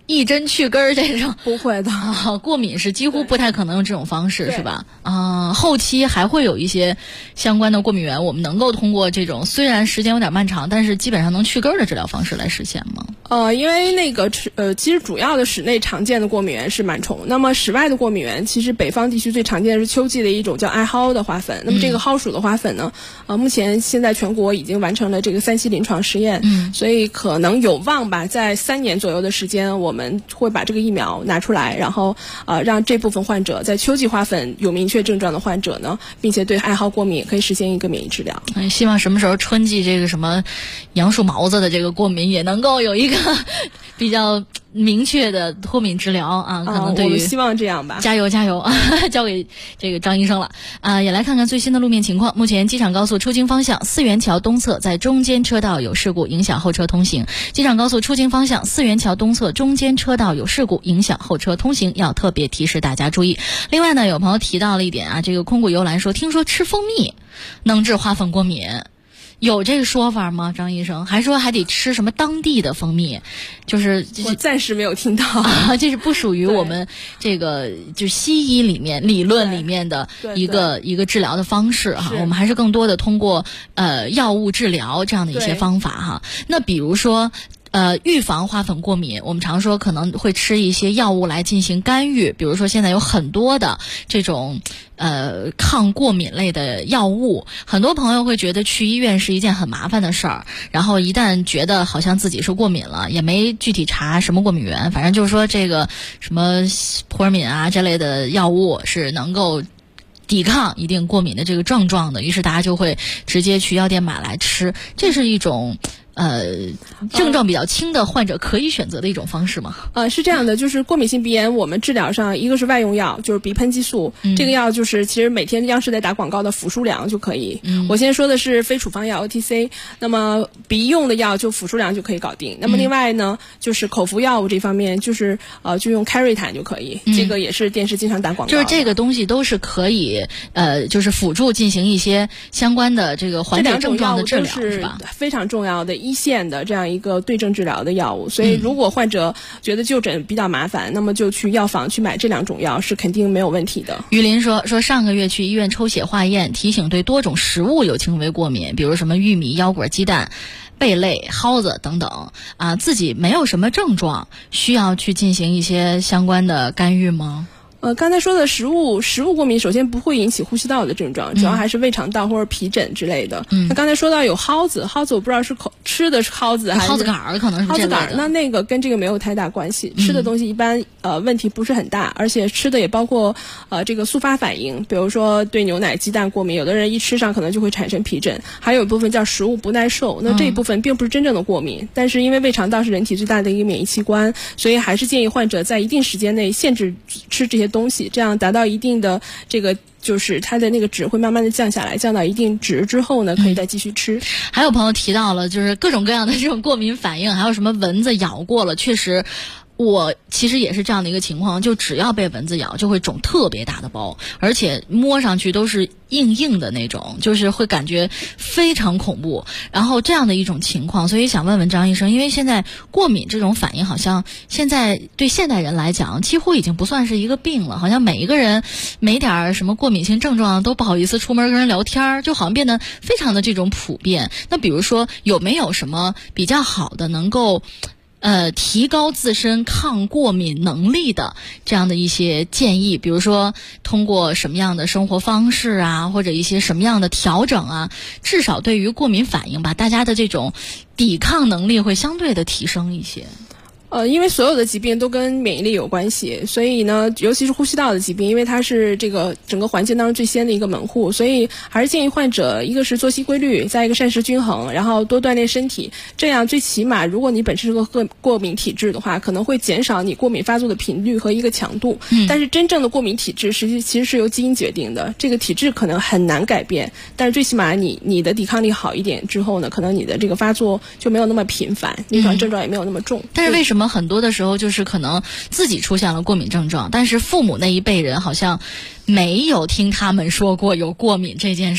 一针去根儿这种不会的， 过敏是几乎不太可能用这种方式，是吧？后期还会有一些相关的过敏源，我们能够通过这种虽然时间有点漫长，但是基本上能去根儿的治疗方式来实现吗？ 因为那个其实主要的室内常见的过敏源是螨虫，那么室外的过敏源，其实北方地区最常见的是秋季的一种叫艾蒿的花粉。那么这个蒿属的花粉呢，目前现在全国已经完成了这个3期临床试验，所以可能有望吧，在3年左右的时间，我们会把这个疫苗拿出来，然后让这部分患者在秋季花粉有明确症状的患者呢，并且对艾蒿过敏可以实现一个免疫治疗。 希望什么时候春季这个什么杨树毛子的这个过敏也能够有一个比较明确的脱敏治疗啊，可能对于我们希望这样吧。 加油加油交给这个张医生了也来看看最新的路面情况。目前机场高速出京方向四元桥东侧在中间车道有事故，影响后车通行。机场高速出京方向四元桥东侧中间车道有事故，影响后车通行，要特别提示大家注意。另外呢，有朋友提到了一点这个空谷幽兰说，听说吃蜂蜜能治花粉过敏。有这个说法吗，张医生？还说还得吃什么当地的蜂蜜，就是我暂时没有听到这是不属于我们这个就西医里面理论里面的一个治疗的方式我们还是更多的通过药物治疗这样的一些方法那比如说预防花粉过敏，我们常说可能会吃一些药物来进行干预，比如说现在有很多的这种抗过敏类的药物，很多朋友会觉得去医院是一件很麻烦的事儿，然后一旦觉得好像自己是过敏了，也没具体查什么过敏源，反正就是说这个什么扑尔敏这类的药物是能够抵抗一定过敏的这个症状的，于是大家就会直接去药店买来吃，这是一种症状比较轻的患者可以选择的一种方式吗？ 是这样的，就是过敏性鼻炎，我们治疗上一个是外用药，就是鼻喷激素，这个药就是其实每天央视在打广告的辅输良就可以。我先说的是非处方药 OTC， 那么鼻用的药就辅输良就可以搞定。那么另外呢，就是口服药物这方面，就是就用开瑞坦就可以，这个也是电视经常打广告。 就是这个东西都是可以就是辅助进行一些相关的这个缓解症状的治疗，是吧？ 非常重要的一线的这样一个对症治疗的药物，所以如果患者觉得就诊比较麻烦，那么就去药房去买这2种药是肯定没有问题的。 于林说上个月去医院抽血化验，提醒对多种食物有轻微过敏，比如什么玉米、腰果、鸡蛋、贝类、蒿子等等自己没有什么症状，需要去进行一些相关的干预吗？ 刚才说的食物过敏，首先不会引起呼吸道的症状，主要还是胃肠道或者皮疹之类的。那刚才说到有蒿子我不知道是吃的是蒿子还是蒿子杆儿，可能是蒿子杆儿，那个跟这个没有太大关系。吃的东西一般问题不是很大，而且吃的也包括这个速发反应，比如说对牛奶、鸡蛋过敏，有的人一吃上可能就会产生皮疹，还有一部分叫食物不耐受，那这一部分并不是真正的过敏，但是因为胃肠道是人体最大的一个免疫器官，所以还是建议患者在一定时间内限制吃这些东西，这样达到一定的这个就是它的那个值会慢慢的降下来，降到一定值之后呢，可以再继续吃。 还有朋友提到了就是各种各样的这种过敏反应，还有什么蚊子咬过了，确实我其实也是这样的一个情况，就只要被蚊子咬就会肿特别大的包，而且摸上去都是硬的那种，就是会感觉非常恐怖。然后这样的一种情况，所以想问问张医生，因为现在过敏这种反应好像现在对现代人来讲几乎已经不算是一个病了，好像每一个人没点什么过敏性症状都不好意思出门跟人聊天，就好像变得非常的这种普遍。那比如说有没有什么比较好的能够提高自身抗过敏能力的这样的一些建议，比如说通过什么样的生活方式或者一些什么样的调整至少对于过敏反应吧，大家的这种抵抗能力会相对的提升一些。 因为所有的疾病都跟免疫力有关系，所以呢，尤其是呼吸道的疾病，因为它是这个整个环境当中最先的一个门户，所以还是建议患者一个是作息规律，再一个膳食均衡，然后多锻炼身体，这样最起码如果你本身是个过敏体质的话，可能会减少你过敏发作的频率和一个强度。但是真正的过敏体质其实是由基因决定的，这个体质可能很难改变，但是最起码你的抵抗力好一点之后呢，可能你的这个发作就没有那么频繁，临床症状也没有那么重。 但是为什么很多的时候就是可能自己出现了过敏症状，但是父母那一辈人好像没有听他们说过有过敏这件事儿？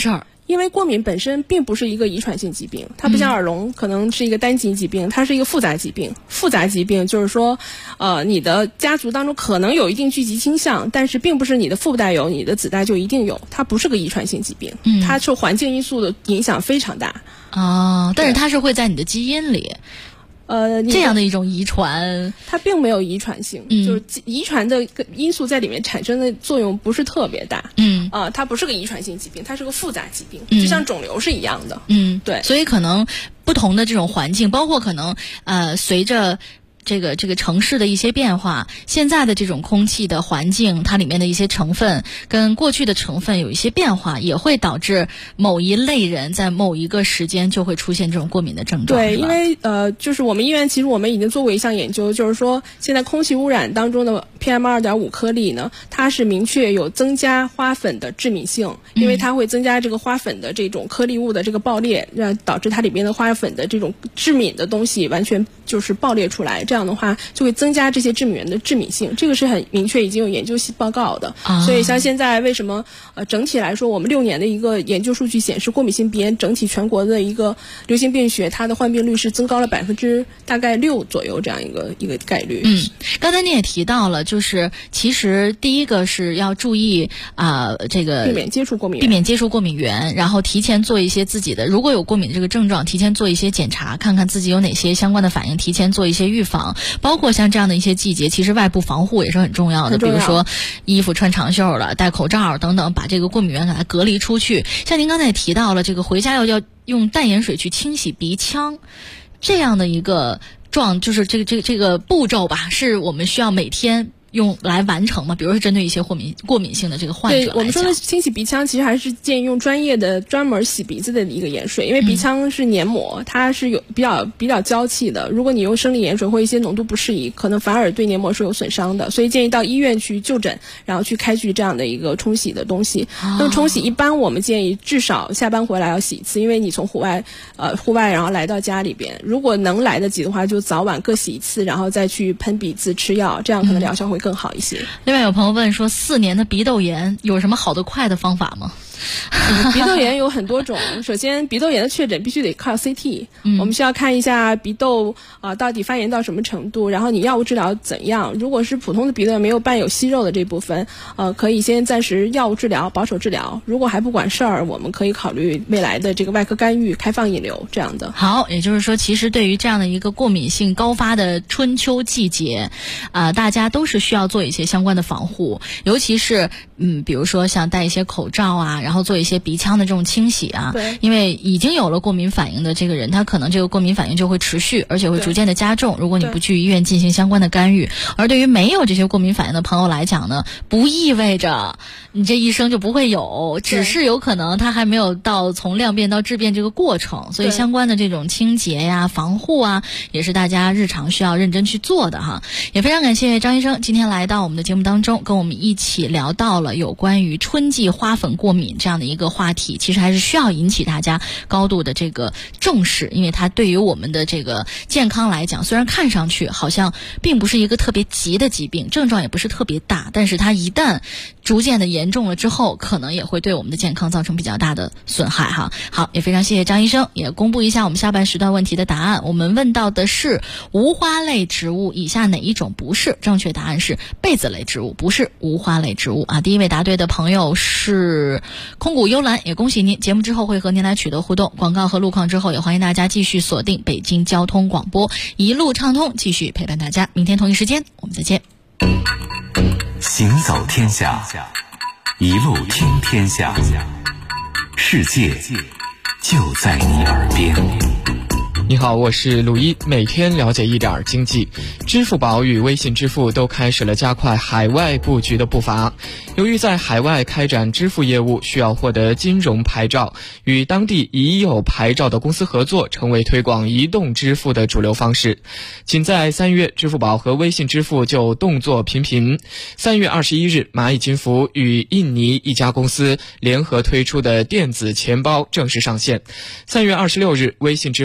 因为过敏本身并不是一个遗传性疾病，它不像耳聋可能是一个单极疾病，它是一个复杂疾病。复杂疾病就是说，你的家族当中可能有一定聚集倾向，但是并不是你的父代有，你的子代就一定有，它不是个遗传性疾病，它受环境因素的影响非常大。 但是它是会在你的基因里。这样的一种遗传， 它并没有遗传性，就是遗传的因素在里面产生的作用不是特别大。它不是个遗传性疾病，它是个复杂疾病，就像肿瘤是一样的。对， 所以可能不同的这种环境，包括可能随着这个城市的一些变化，现在的这种空气的环境，它里面的一些成分跟过去的成分有一些变化，也会导致某一类人在某一个时间就会出现这种过敏的症状。 对，因为就是我们医院其实我们已经做过一项研究，就是说现在空气污染当中的 PM2.5 颗粒呢，它是明确有增加花粉的致敏性，因为它会增加这个花粉的这种颗粒物的这个爆裂，导致它里边的花粉的这种致敏的东西完全就是爆裂出来，这样的话就会增加这些致敏源的致敏性，这个是很明确已经有研究报告的。所以像现在为什么整体来说我们6年的一个研究数据显示，过敏性鼻炎整体全国的一个流行病学它的患病率是增高了大概6%左右这样一个概率。 刚才你也提到了，就是其实第一个是要注意这个避免接触过敏源， 然后提前做一些自己的，如果有过敏的这个症状，提前做一些检查，看看自己有哪些相关的反应，提前做一些预防。包括像这样的一些季节，其实外部防护也是很重要的，比如说衣服穿长袖了，戴口罩等等，把这个过敏源给它隔离出去。像您刚才也提到了，这个回家要用淡盐水去清洗鼻腔，这样的一个就是这个步骤吧，是我们需要每天用来完成嘛？比如说针对一些过敏性的这个患者来讲， 对我们说的清洗鼻腔，其实还是建议用专业的专门洗鼻子的一个盐水，因为鼻腔是黏膜，它是有比较娇气的。如果你用生理盐水或一些浓度不适宜，可能反而对黏膜是有损伤的。所以建议到医院去就诊，然后去开具这样的一个冲洗的东西。那么冲洗一般我们建议至少下班回来要洗一次，因为你从户外然后来到家里边，如果能来得及的话，就早晚各洗一次，然后再去喷鼻子吃药，这样可能疗效会更好一些。 另外有朋友问说，4年的鼻窦炎有什么好的快的方法吗？ 鼻窦炎有很多种，首先鼻窦炎的确诊必须得靠 CT，我们需要看一下鼻窦到底发炎到什么程度，然后你药物治疗怎样。如果是普通的鼻窦炎没有伴有息肉的这部分，可以先暂时药物治疗保守治疗，如果还不管事儿，我们可以考虑未来的这个外科干预开放引流这样的。 好，也就是说其实对于这样的一个过敏性高发的春秋季节大家都是需要做一些相关的防护，尤其是比如说像戴一些口罩然后做一些鼻腔的这种清洗对， 因为已经有了过敏反应的这个人，他可能这个过敏反应就会持续，而且会逐渐的加重，如果你不去医院进行相关的干预。而对于没有这些过敏反应的朋友来讲呢，不意味着你这一生就不会有，只是有可能他还没有到从量变到质变这个过程，所以相关的这种清洁防护也是大家日常需要认真去做的也非常感谢张医生今天来到我们的节目当中，跟我们一起聊到了有关于春季花粉过敏这样的一个话题，其实还是需要引起大家高度的这个重视，因为它对于我们的这个健康来讲，虽然看上去好像并不是一个特别急的疾病，症状也不是特别大，但是它一旦逐渐的严重了之后，可能也会对我们的健康造成比较大的损害好，也非常谢谢张医生，也公布一下我们下半时段问题的答案。我们问到的是无花类植物以下哪一种不是？正确答案是被子类植物，不是无花类植物第一位答对的朋友是空谷幽兰，也恭喜您，节目之后会和您来取得互动。广告和路况之后，也欢迎大家继续锁定北京交通广播，一路畅通，继续陪伴大家。明天同一时间我们再见。 行走天下，一路听天下，世界就在你耳边。 你好，我是鲁一，每天了解一点经济。支付宝与微信支付都开始了加快海外布局的步伐。由于在海外开展支付业务需要获得金融牌照，与当地已有牌照的公司合作，成为推广移动支付的主流方式。仅在3月，支付宝和微信支付就动作频频。3月21日，蚂蚁金服与印尼一家公司联合推出的电子钱包正式上线。3月26日，微信支付则与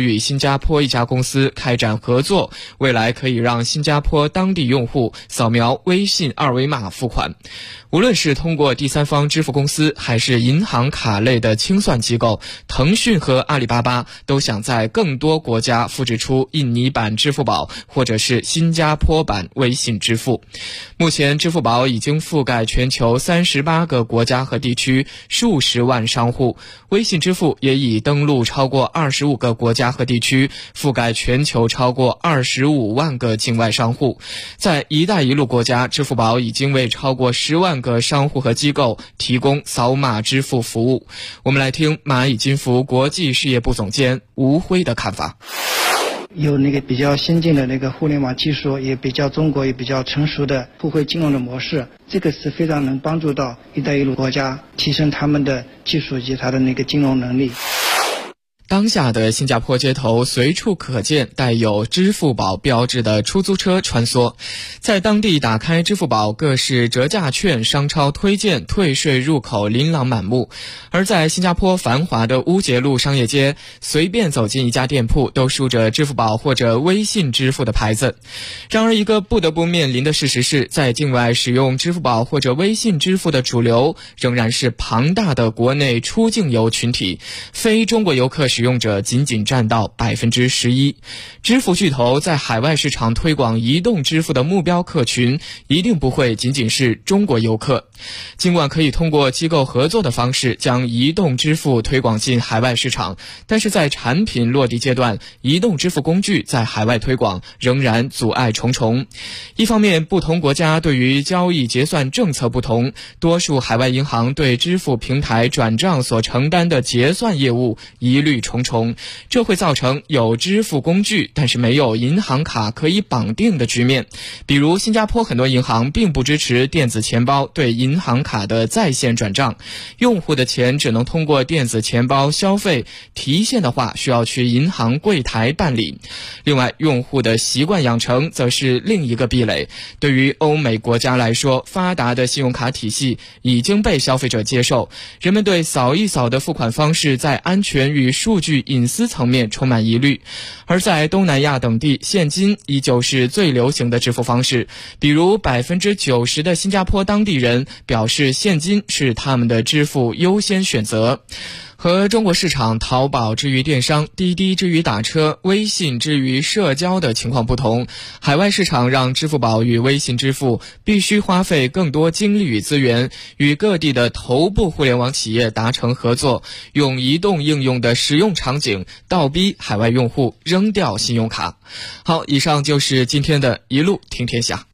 与新加坡一家公司开展合作，未来可以让新加坡当地用户扫描微信二维码付款。无论是通过第三方支付公司，还是银行卡类的清算机构，腾讯和阿里巴巴都想在更多国家复制出印尼版支付宝，或者是新加坡版微信支付。目前支付宝已经覆盖全球38个国家和地区，数十万商户，微信支付也已登陆超过25个国家和地区，覆盖全球超过25万个境外商户。在一带一路国家，支付宝已经为超过10万个商户和机构提供扫码支付服务。我们来听蚂蚁金服国际事业部总监吴辉的看法。 有那个比较先进的那个互联网技术，也比较中国也比较成熟的互惠金融的模式，这个是非常能帮助到一带一路国家提升他们的技术以及他的那个金融能力。 当下的新加坡街头随处可见带有支付宝标志的出租车穿梭，在当地打开支付宝，各式折价券、商超推荐、退税入口琳琅满目。而在新加坡繁华的乌节路商业街，随便走进一家店铺都竖着支付宝或者微信支付的牌子。然而一个不得不面临的事实是，在境外使用支付宝或者微信支付的主流仍然是庞大的国内出境游群体，非中国游客使用者仅仅占到 11%。 支付巨头在海外市场推广移动支付的目标客群一定不会仅仅是中国游客。尽管可以通过机构合作的方式将移动支付推广进海外市场，但是在产品落地阶段，移动支付工具在海外推广仍然阻碍重重。一方面，不同国家对于交易结算政策不同，多数海外银行对支付平台转账所承担的结算业务疑虑重重，这会造成有支付工具但是没有银行卡可以绑定的局面。比如新加坡很多银行并不支持电子钱包对银行卡的在线转账，用户的钱只能通过电子钱包消费，提现的话需要去银行柜台办理。另外，用户的习惯养成则是另一个壁垒。对于欧美国家来说，发达的信用卡体系已经被消费者接受，人们对扫一扫的付款方式在安全与数据隐私层面充满疑虑。而在东南亚等地，现金依旧是最流行的支付方式，比如 90% 的新加坡当地人表示现金是他们的支付优先选择。和中国市场淘宝之于电商、滴滴之于打车、微信之于社交的情况不同，海外市场让支付宝与微信支付必须花费更多精力与资源，与各地的头部互联网企业达成合作，用移动应用的使用场景倒逼海外用户扔掉信用卡。好，以上就是今天的一路听天下。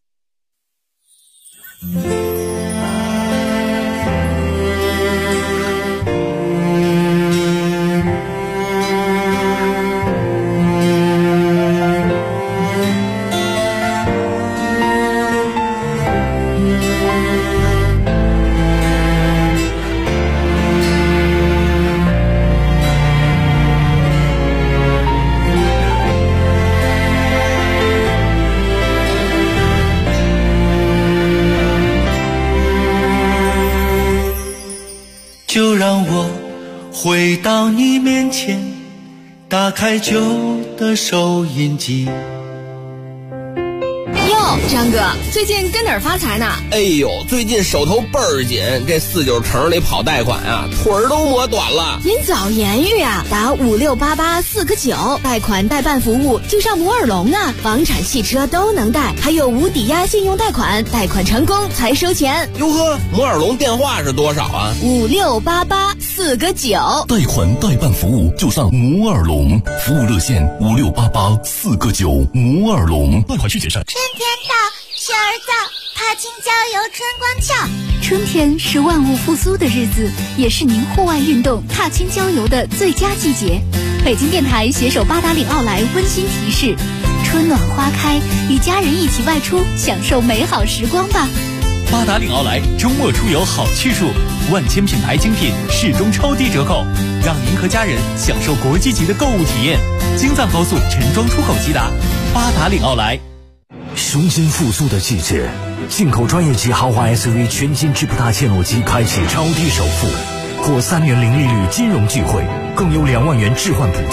就让我回到你面前，打开旧的收音机。 哟，张哥，最近跟哪儿发财呢？ 哎呦，最近手头倍儿紧，这49城里跑贷款啊，腿儿都磨短了。 您早言语啊，打5688-4个9，贷款代办服务就上摩尔龙啊，房产、汽车都能贷，还有无抵押信用贷款，贷款成功才收钱。 哟呵，摩尔龙电话是多少啊 ？5688-4个9， 贷款代办服务就上摩尔龙，服务热线5688-4个9，摩尔龙，贷款需谨慎。 春天到，雪儿早，踏青郊游春光俏。 春天是万物复苏的日子，也是您户外运动、踏青郊游的最佳季节。北京电台携手八达岭奥莱温馨提示：春暖花开，与家人一起外出，享受美好时光吧。 八达岭奥莱周末出游好去处，万千品牌精品适中超低折扣，让您和家人享受国际级的购物体验。京藏高速陈庄出口即达，八达岭奥莱。 雄心复苏的季节，进口专业级豪华 SUV 全新智普大切诺基开启超低首付，获3年零利率金融钜惠，更有2万元置换补贴，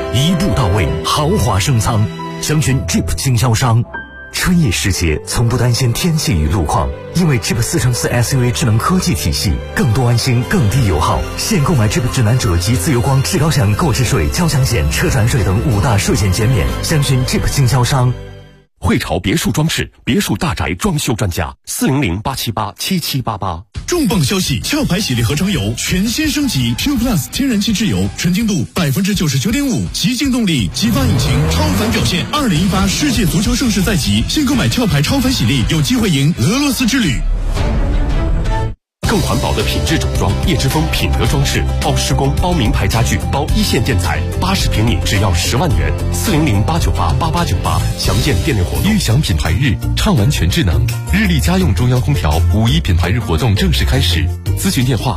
一步到位，豪华升舱。详询 Jeep 经销商。春夜时节，从不担心天气与路况，因为 Jeep 4×4 SUV 智能科技体系，更多安心，更低油耗。现购买 Jeep 指南者及自由光至高享购置税、交强险、车船税等5大税险减免。详询 Jeep 经销商。 汇潮别墅装饰，别墅大宅装修专家，400-878-7788。 重磅消息！壳牌喜力合成油全新升级 Q Plus 天然气质油，纯净度99.5%，极净动力，激发引擎，超凡表现。2018世界足球盛世在即，现购买壳牌超凡喜力，有机会赢俄罗斯之旅。 更环保的品质整装，叶之峰品德装饰，包施工，包名牌家具，包一线建材，80平米只要10万元，400-898-8898，详见店内活动。 悦享品牌日，畅玩全智能，日立家用中央空调5·1品牌日活动正式开始，咨询电话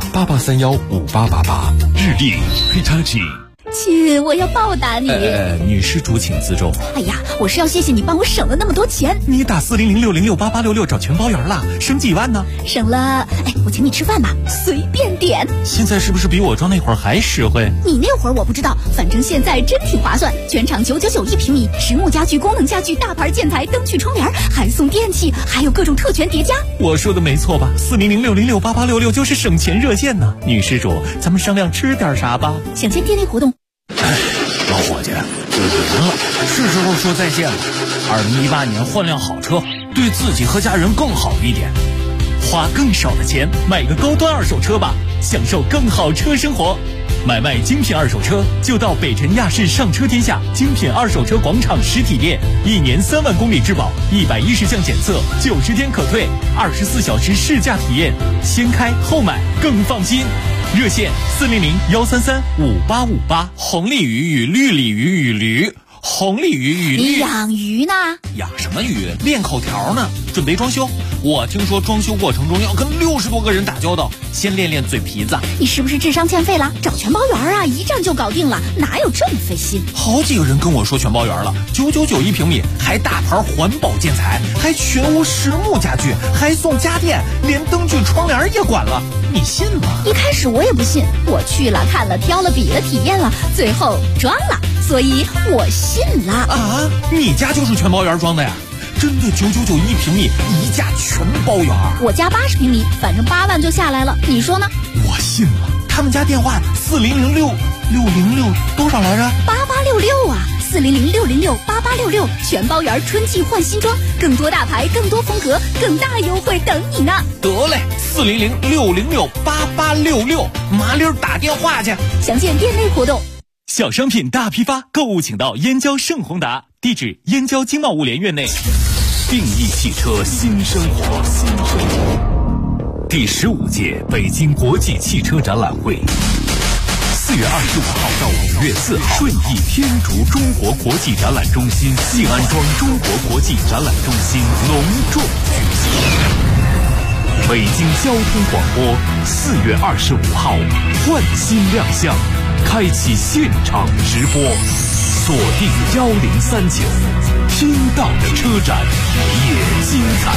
88315888。日立 Hitachi。 亲，我要报答你。 女施主请自重。 哎呀，我是要谢谢你帮我省了那么多钱。 你打400-606-8866找全包圆了，省几万呢？ 省了，我请你吃饭吧，随便点。 现在是不是比我装那会儿还实惠？ 你那会儿我不知道，反正现在真挺划算。全场999一平米，实木家具、功能家具、大牌建材、灯具、窗帘，还送电器，还有各种特权叠加。 我说的没错吧？400-606-8866就是省钱热线呢。女施主，咱们商量吃点啥吧？ 想见店内活动。 老伙计，5年了，是时候说再见了。2018年换辆好车，对自己和家人更好一点，花更少的钱买个高端二手车吧，享受更好车生活。买卖精品二手车就到北辰亚市上车天下精品二手车广场实体店，1年3万公里质保，110项检测，90天可退，24小时试驾体验，先开后买更放心。热线400-133-5858。红鲤鱼与绿鲤鱼与驴，红鲤鱼与绿。 你养鱼呢？ 养什么鱼？练口条呢。准备装修，我听说装修过程中要跟60多个人打交道，先练练嘴皮子。 你是不是智商欠费了？找全包圆啊，一站就搞定了，哪有这么费心？ 好几个人跟我说全包圆了，999一平米，还大牌环保建材，还全屋实木家具，还送家电，连灯具窗帘也管了，你信吗？ 一开始我也不信，我去了看了挑了比了体验了，最后装了，所以我信了。 啊，你家就是全包圆装的呀？真的999一平米，一价全包圆。 我家80平米，反正8万就下来了，你说呢？ 我信了。他们家电话400-606多少来着 ？8866啊，400-606-8866，全包圆春季换新装，更多大牌，更多风格，更大优惠等你呢。 得嘞，400-606-8866，麻溜打电话去。 详见店内活动。 小商品大批发，购物请到燕郊盛宏达，地址燕郊经贸物联院内。 定义汽车新生活，第15届北京国际汽车展览会，4月25号到5月4号，顺义天竺中国国际展览中心西安庄中国国际展览中心隆重举行。北京交通广播4月25号焕新亮相，开启现场直播，锁定1039，听到的车展也精彩。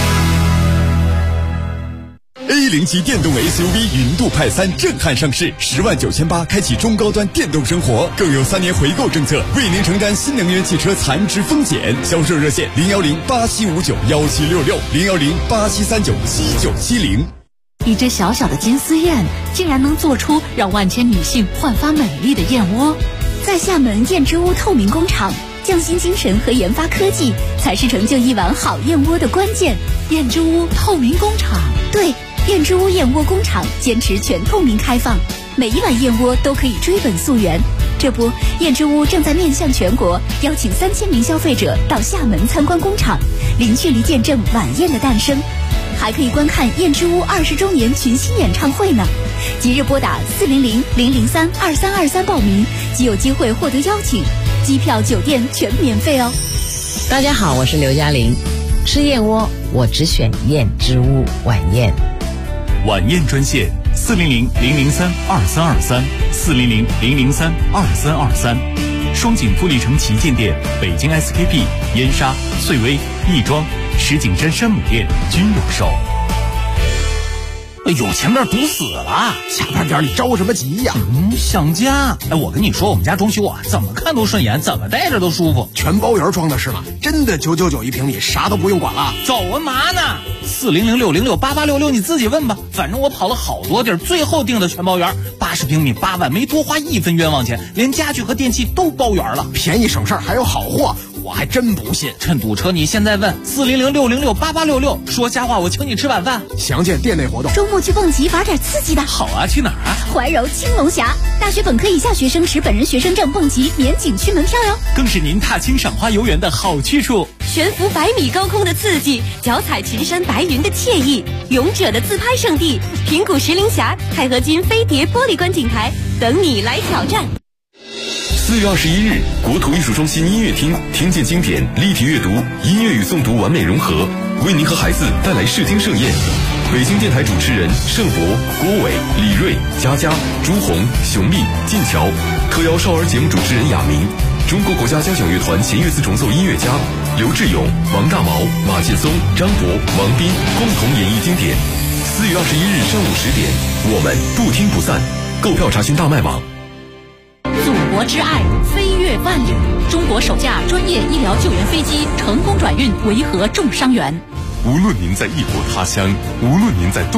A0级电动 SUV 云度派3震撼上市，10.980万开启中高端电动生活，更有3年回购政策，为您承担新能源汽车残值风险。销售热线010-8759-1766，010-8739-7970。 一只小小的金丝燕，竟然能做出让万千女性焕发美丽的燕窝。 在厦门燕之屋透明工厂，匠心精神和研发科技才是成就一碗好燕窝的关键。 燕之屋透明工厂， 对，燕之屋燕窝工厂坚持全透明开放，每一碗燕窝都可以追本溯源。这不，燕之屋正在面向全国，邀请3000名消费者到厦门参观工厂，零距离见证晚宴的诞生，还可以观看燕之屋20周年群星演唱会呢。即日拨打400-003-2323报名，即有机会获得邀请，机票、酒店全免费哦。 大家好，我是刘嘉玲。吃燕窝，我只选燕之屋晚宴。 晚宴专线400-003-2323，400-003-2323。双井富力城旗舰店、北京 SKP、燕莎、穗薇、亦庄、石景山山姆店均有售。 有钱被堵死了。 下半点你着什么急呀？ 想家。我跟你说，我们家装修啊，怎么看都顺眼，怎么待着都舒服。 全包圆装的是吗？真的999一平米，啥都不用管了。 走啊嘛呢？400-606-8866，你自己问吧。反正我跑了好多地儿，最后定的全包圆，80平米8万，没多花1分冤枉钱，连家具和电器都包圆了， 便宜省事儿还有好货。我还真不信， 趁堵车你现在问400-606-8866，说瞎话我请你吃晚饭。 详见店内活动。 周末去蹦极玩点刺激的。 好啊，去哪儿啊？ 怀柔青龙峡，大学本科以下学生持本人学生证蹦极免景区门票哟， 更是您踏青赏花游园的好去处。 悬浮100米高空的刺激，脚踩群山白云的惬意，勇者的自拍圣地平谷石林峡钛合金飞碟玻璃观景台，等你来挑战。 4月21日，国土艺术中心音乐厅，听见经典，立体阅读，音乐与诵读完美融合，为您和孩子带来视听盛宴。北京电台主持人盛博、郭伟、李锐、佳佳、朱红、熊丽、晋桥，特邀少儿节目主持人亚明，中国国家交响乐团弦乐四重奏音乐家刘志勇、王大毛、马劲松、张博、王斌共同演绎经典。4月21日上午10点，我们不听不散。购票查询大麦网。 祖国之爱飞越万里，中国首架专业医疗救援飞机成功转运维和重伤员。 无论您在异国他乡，无论您在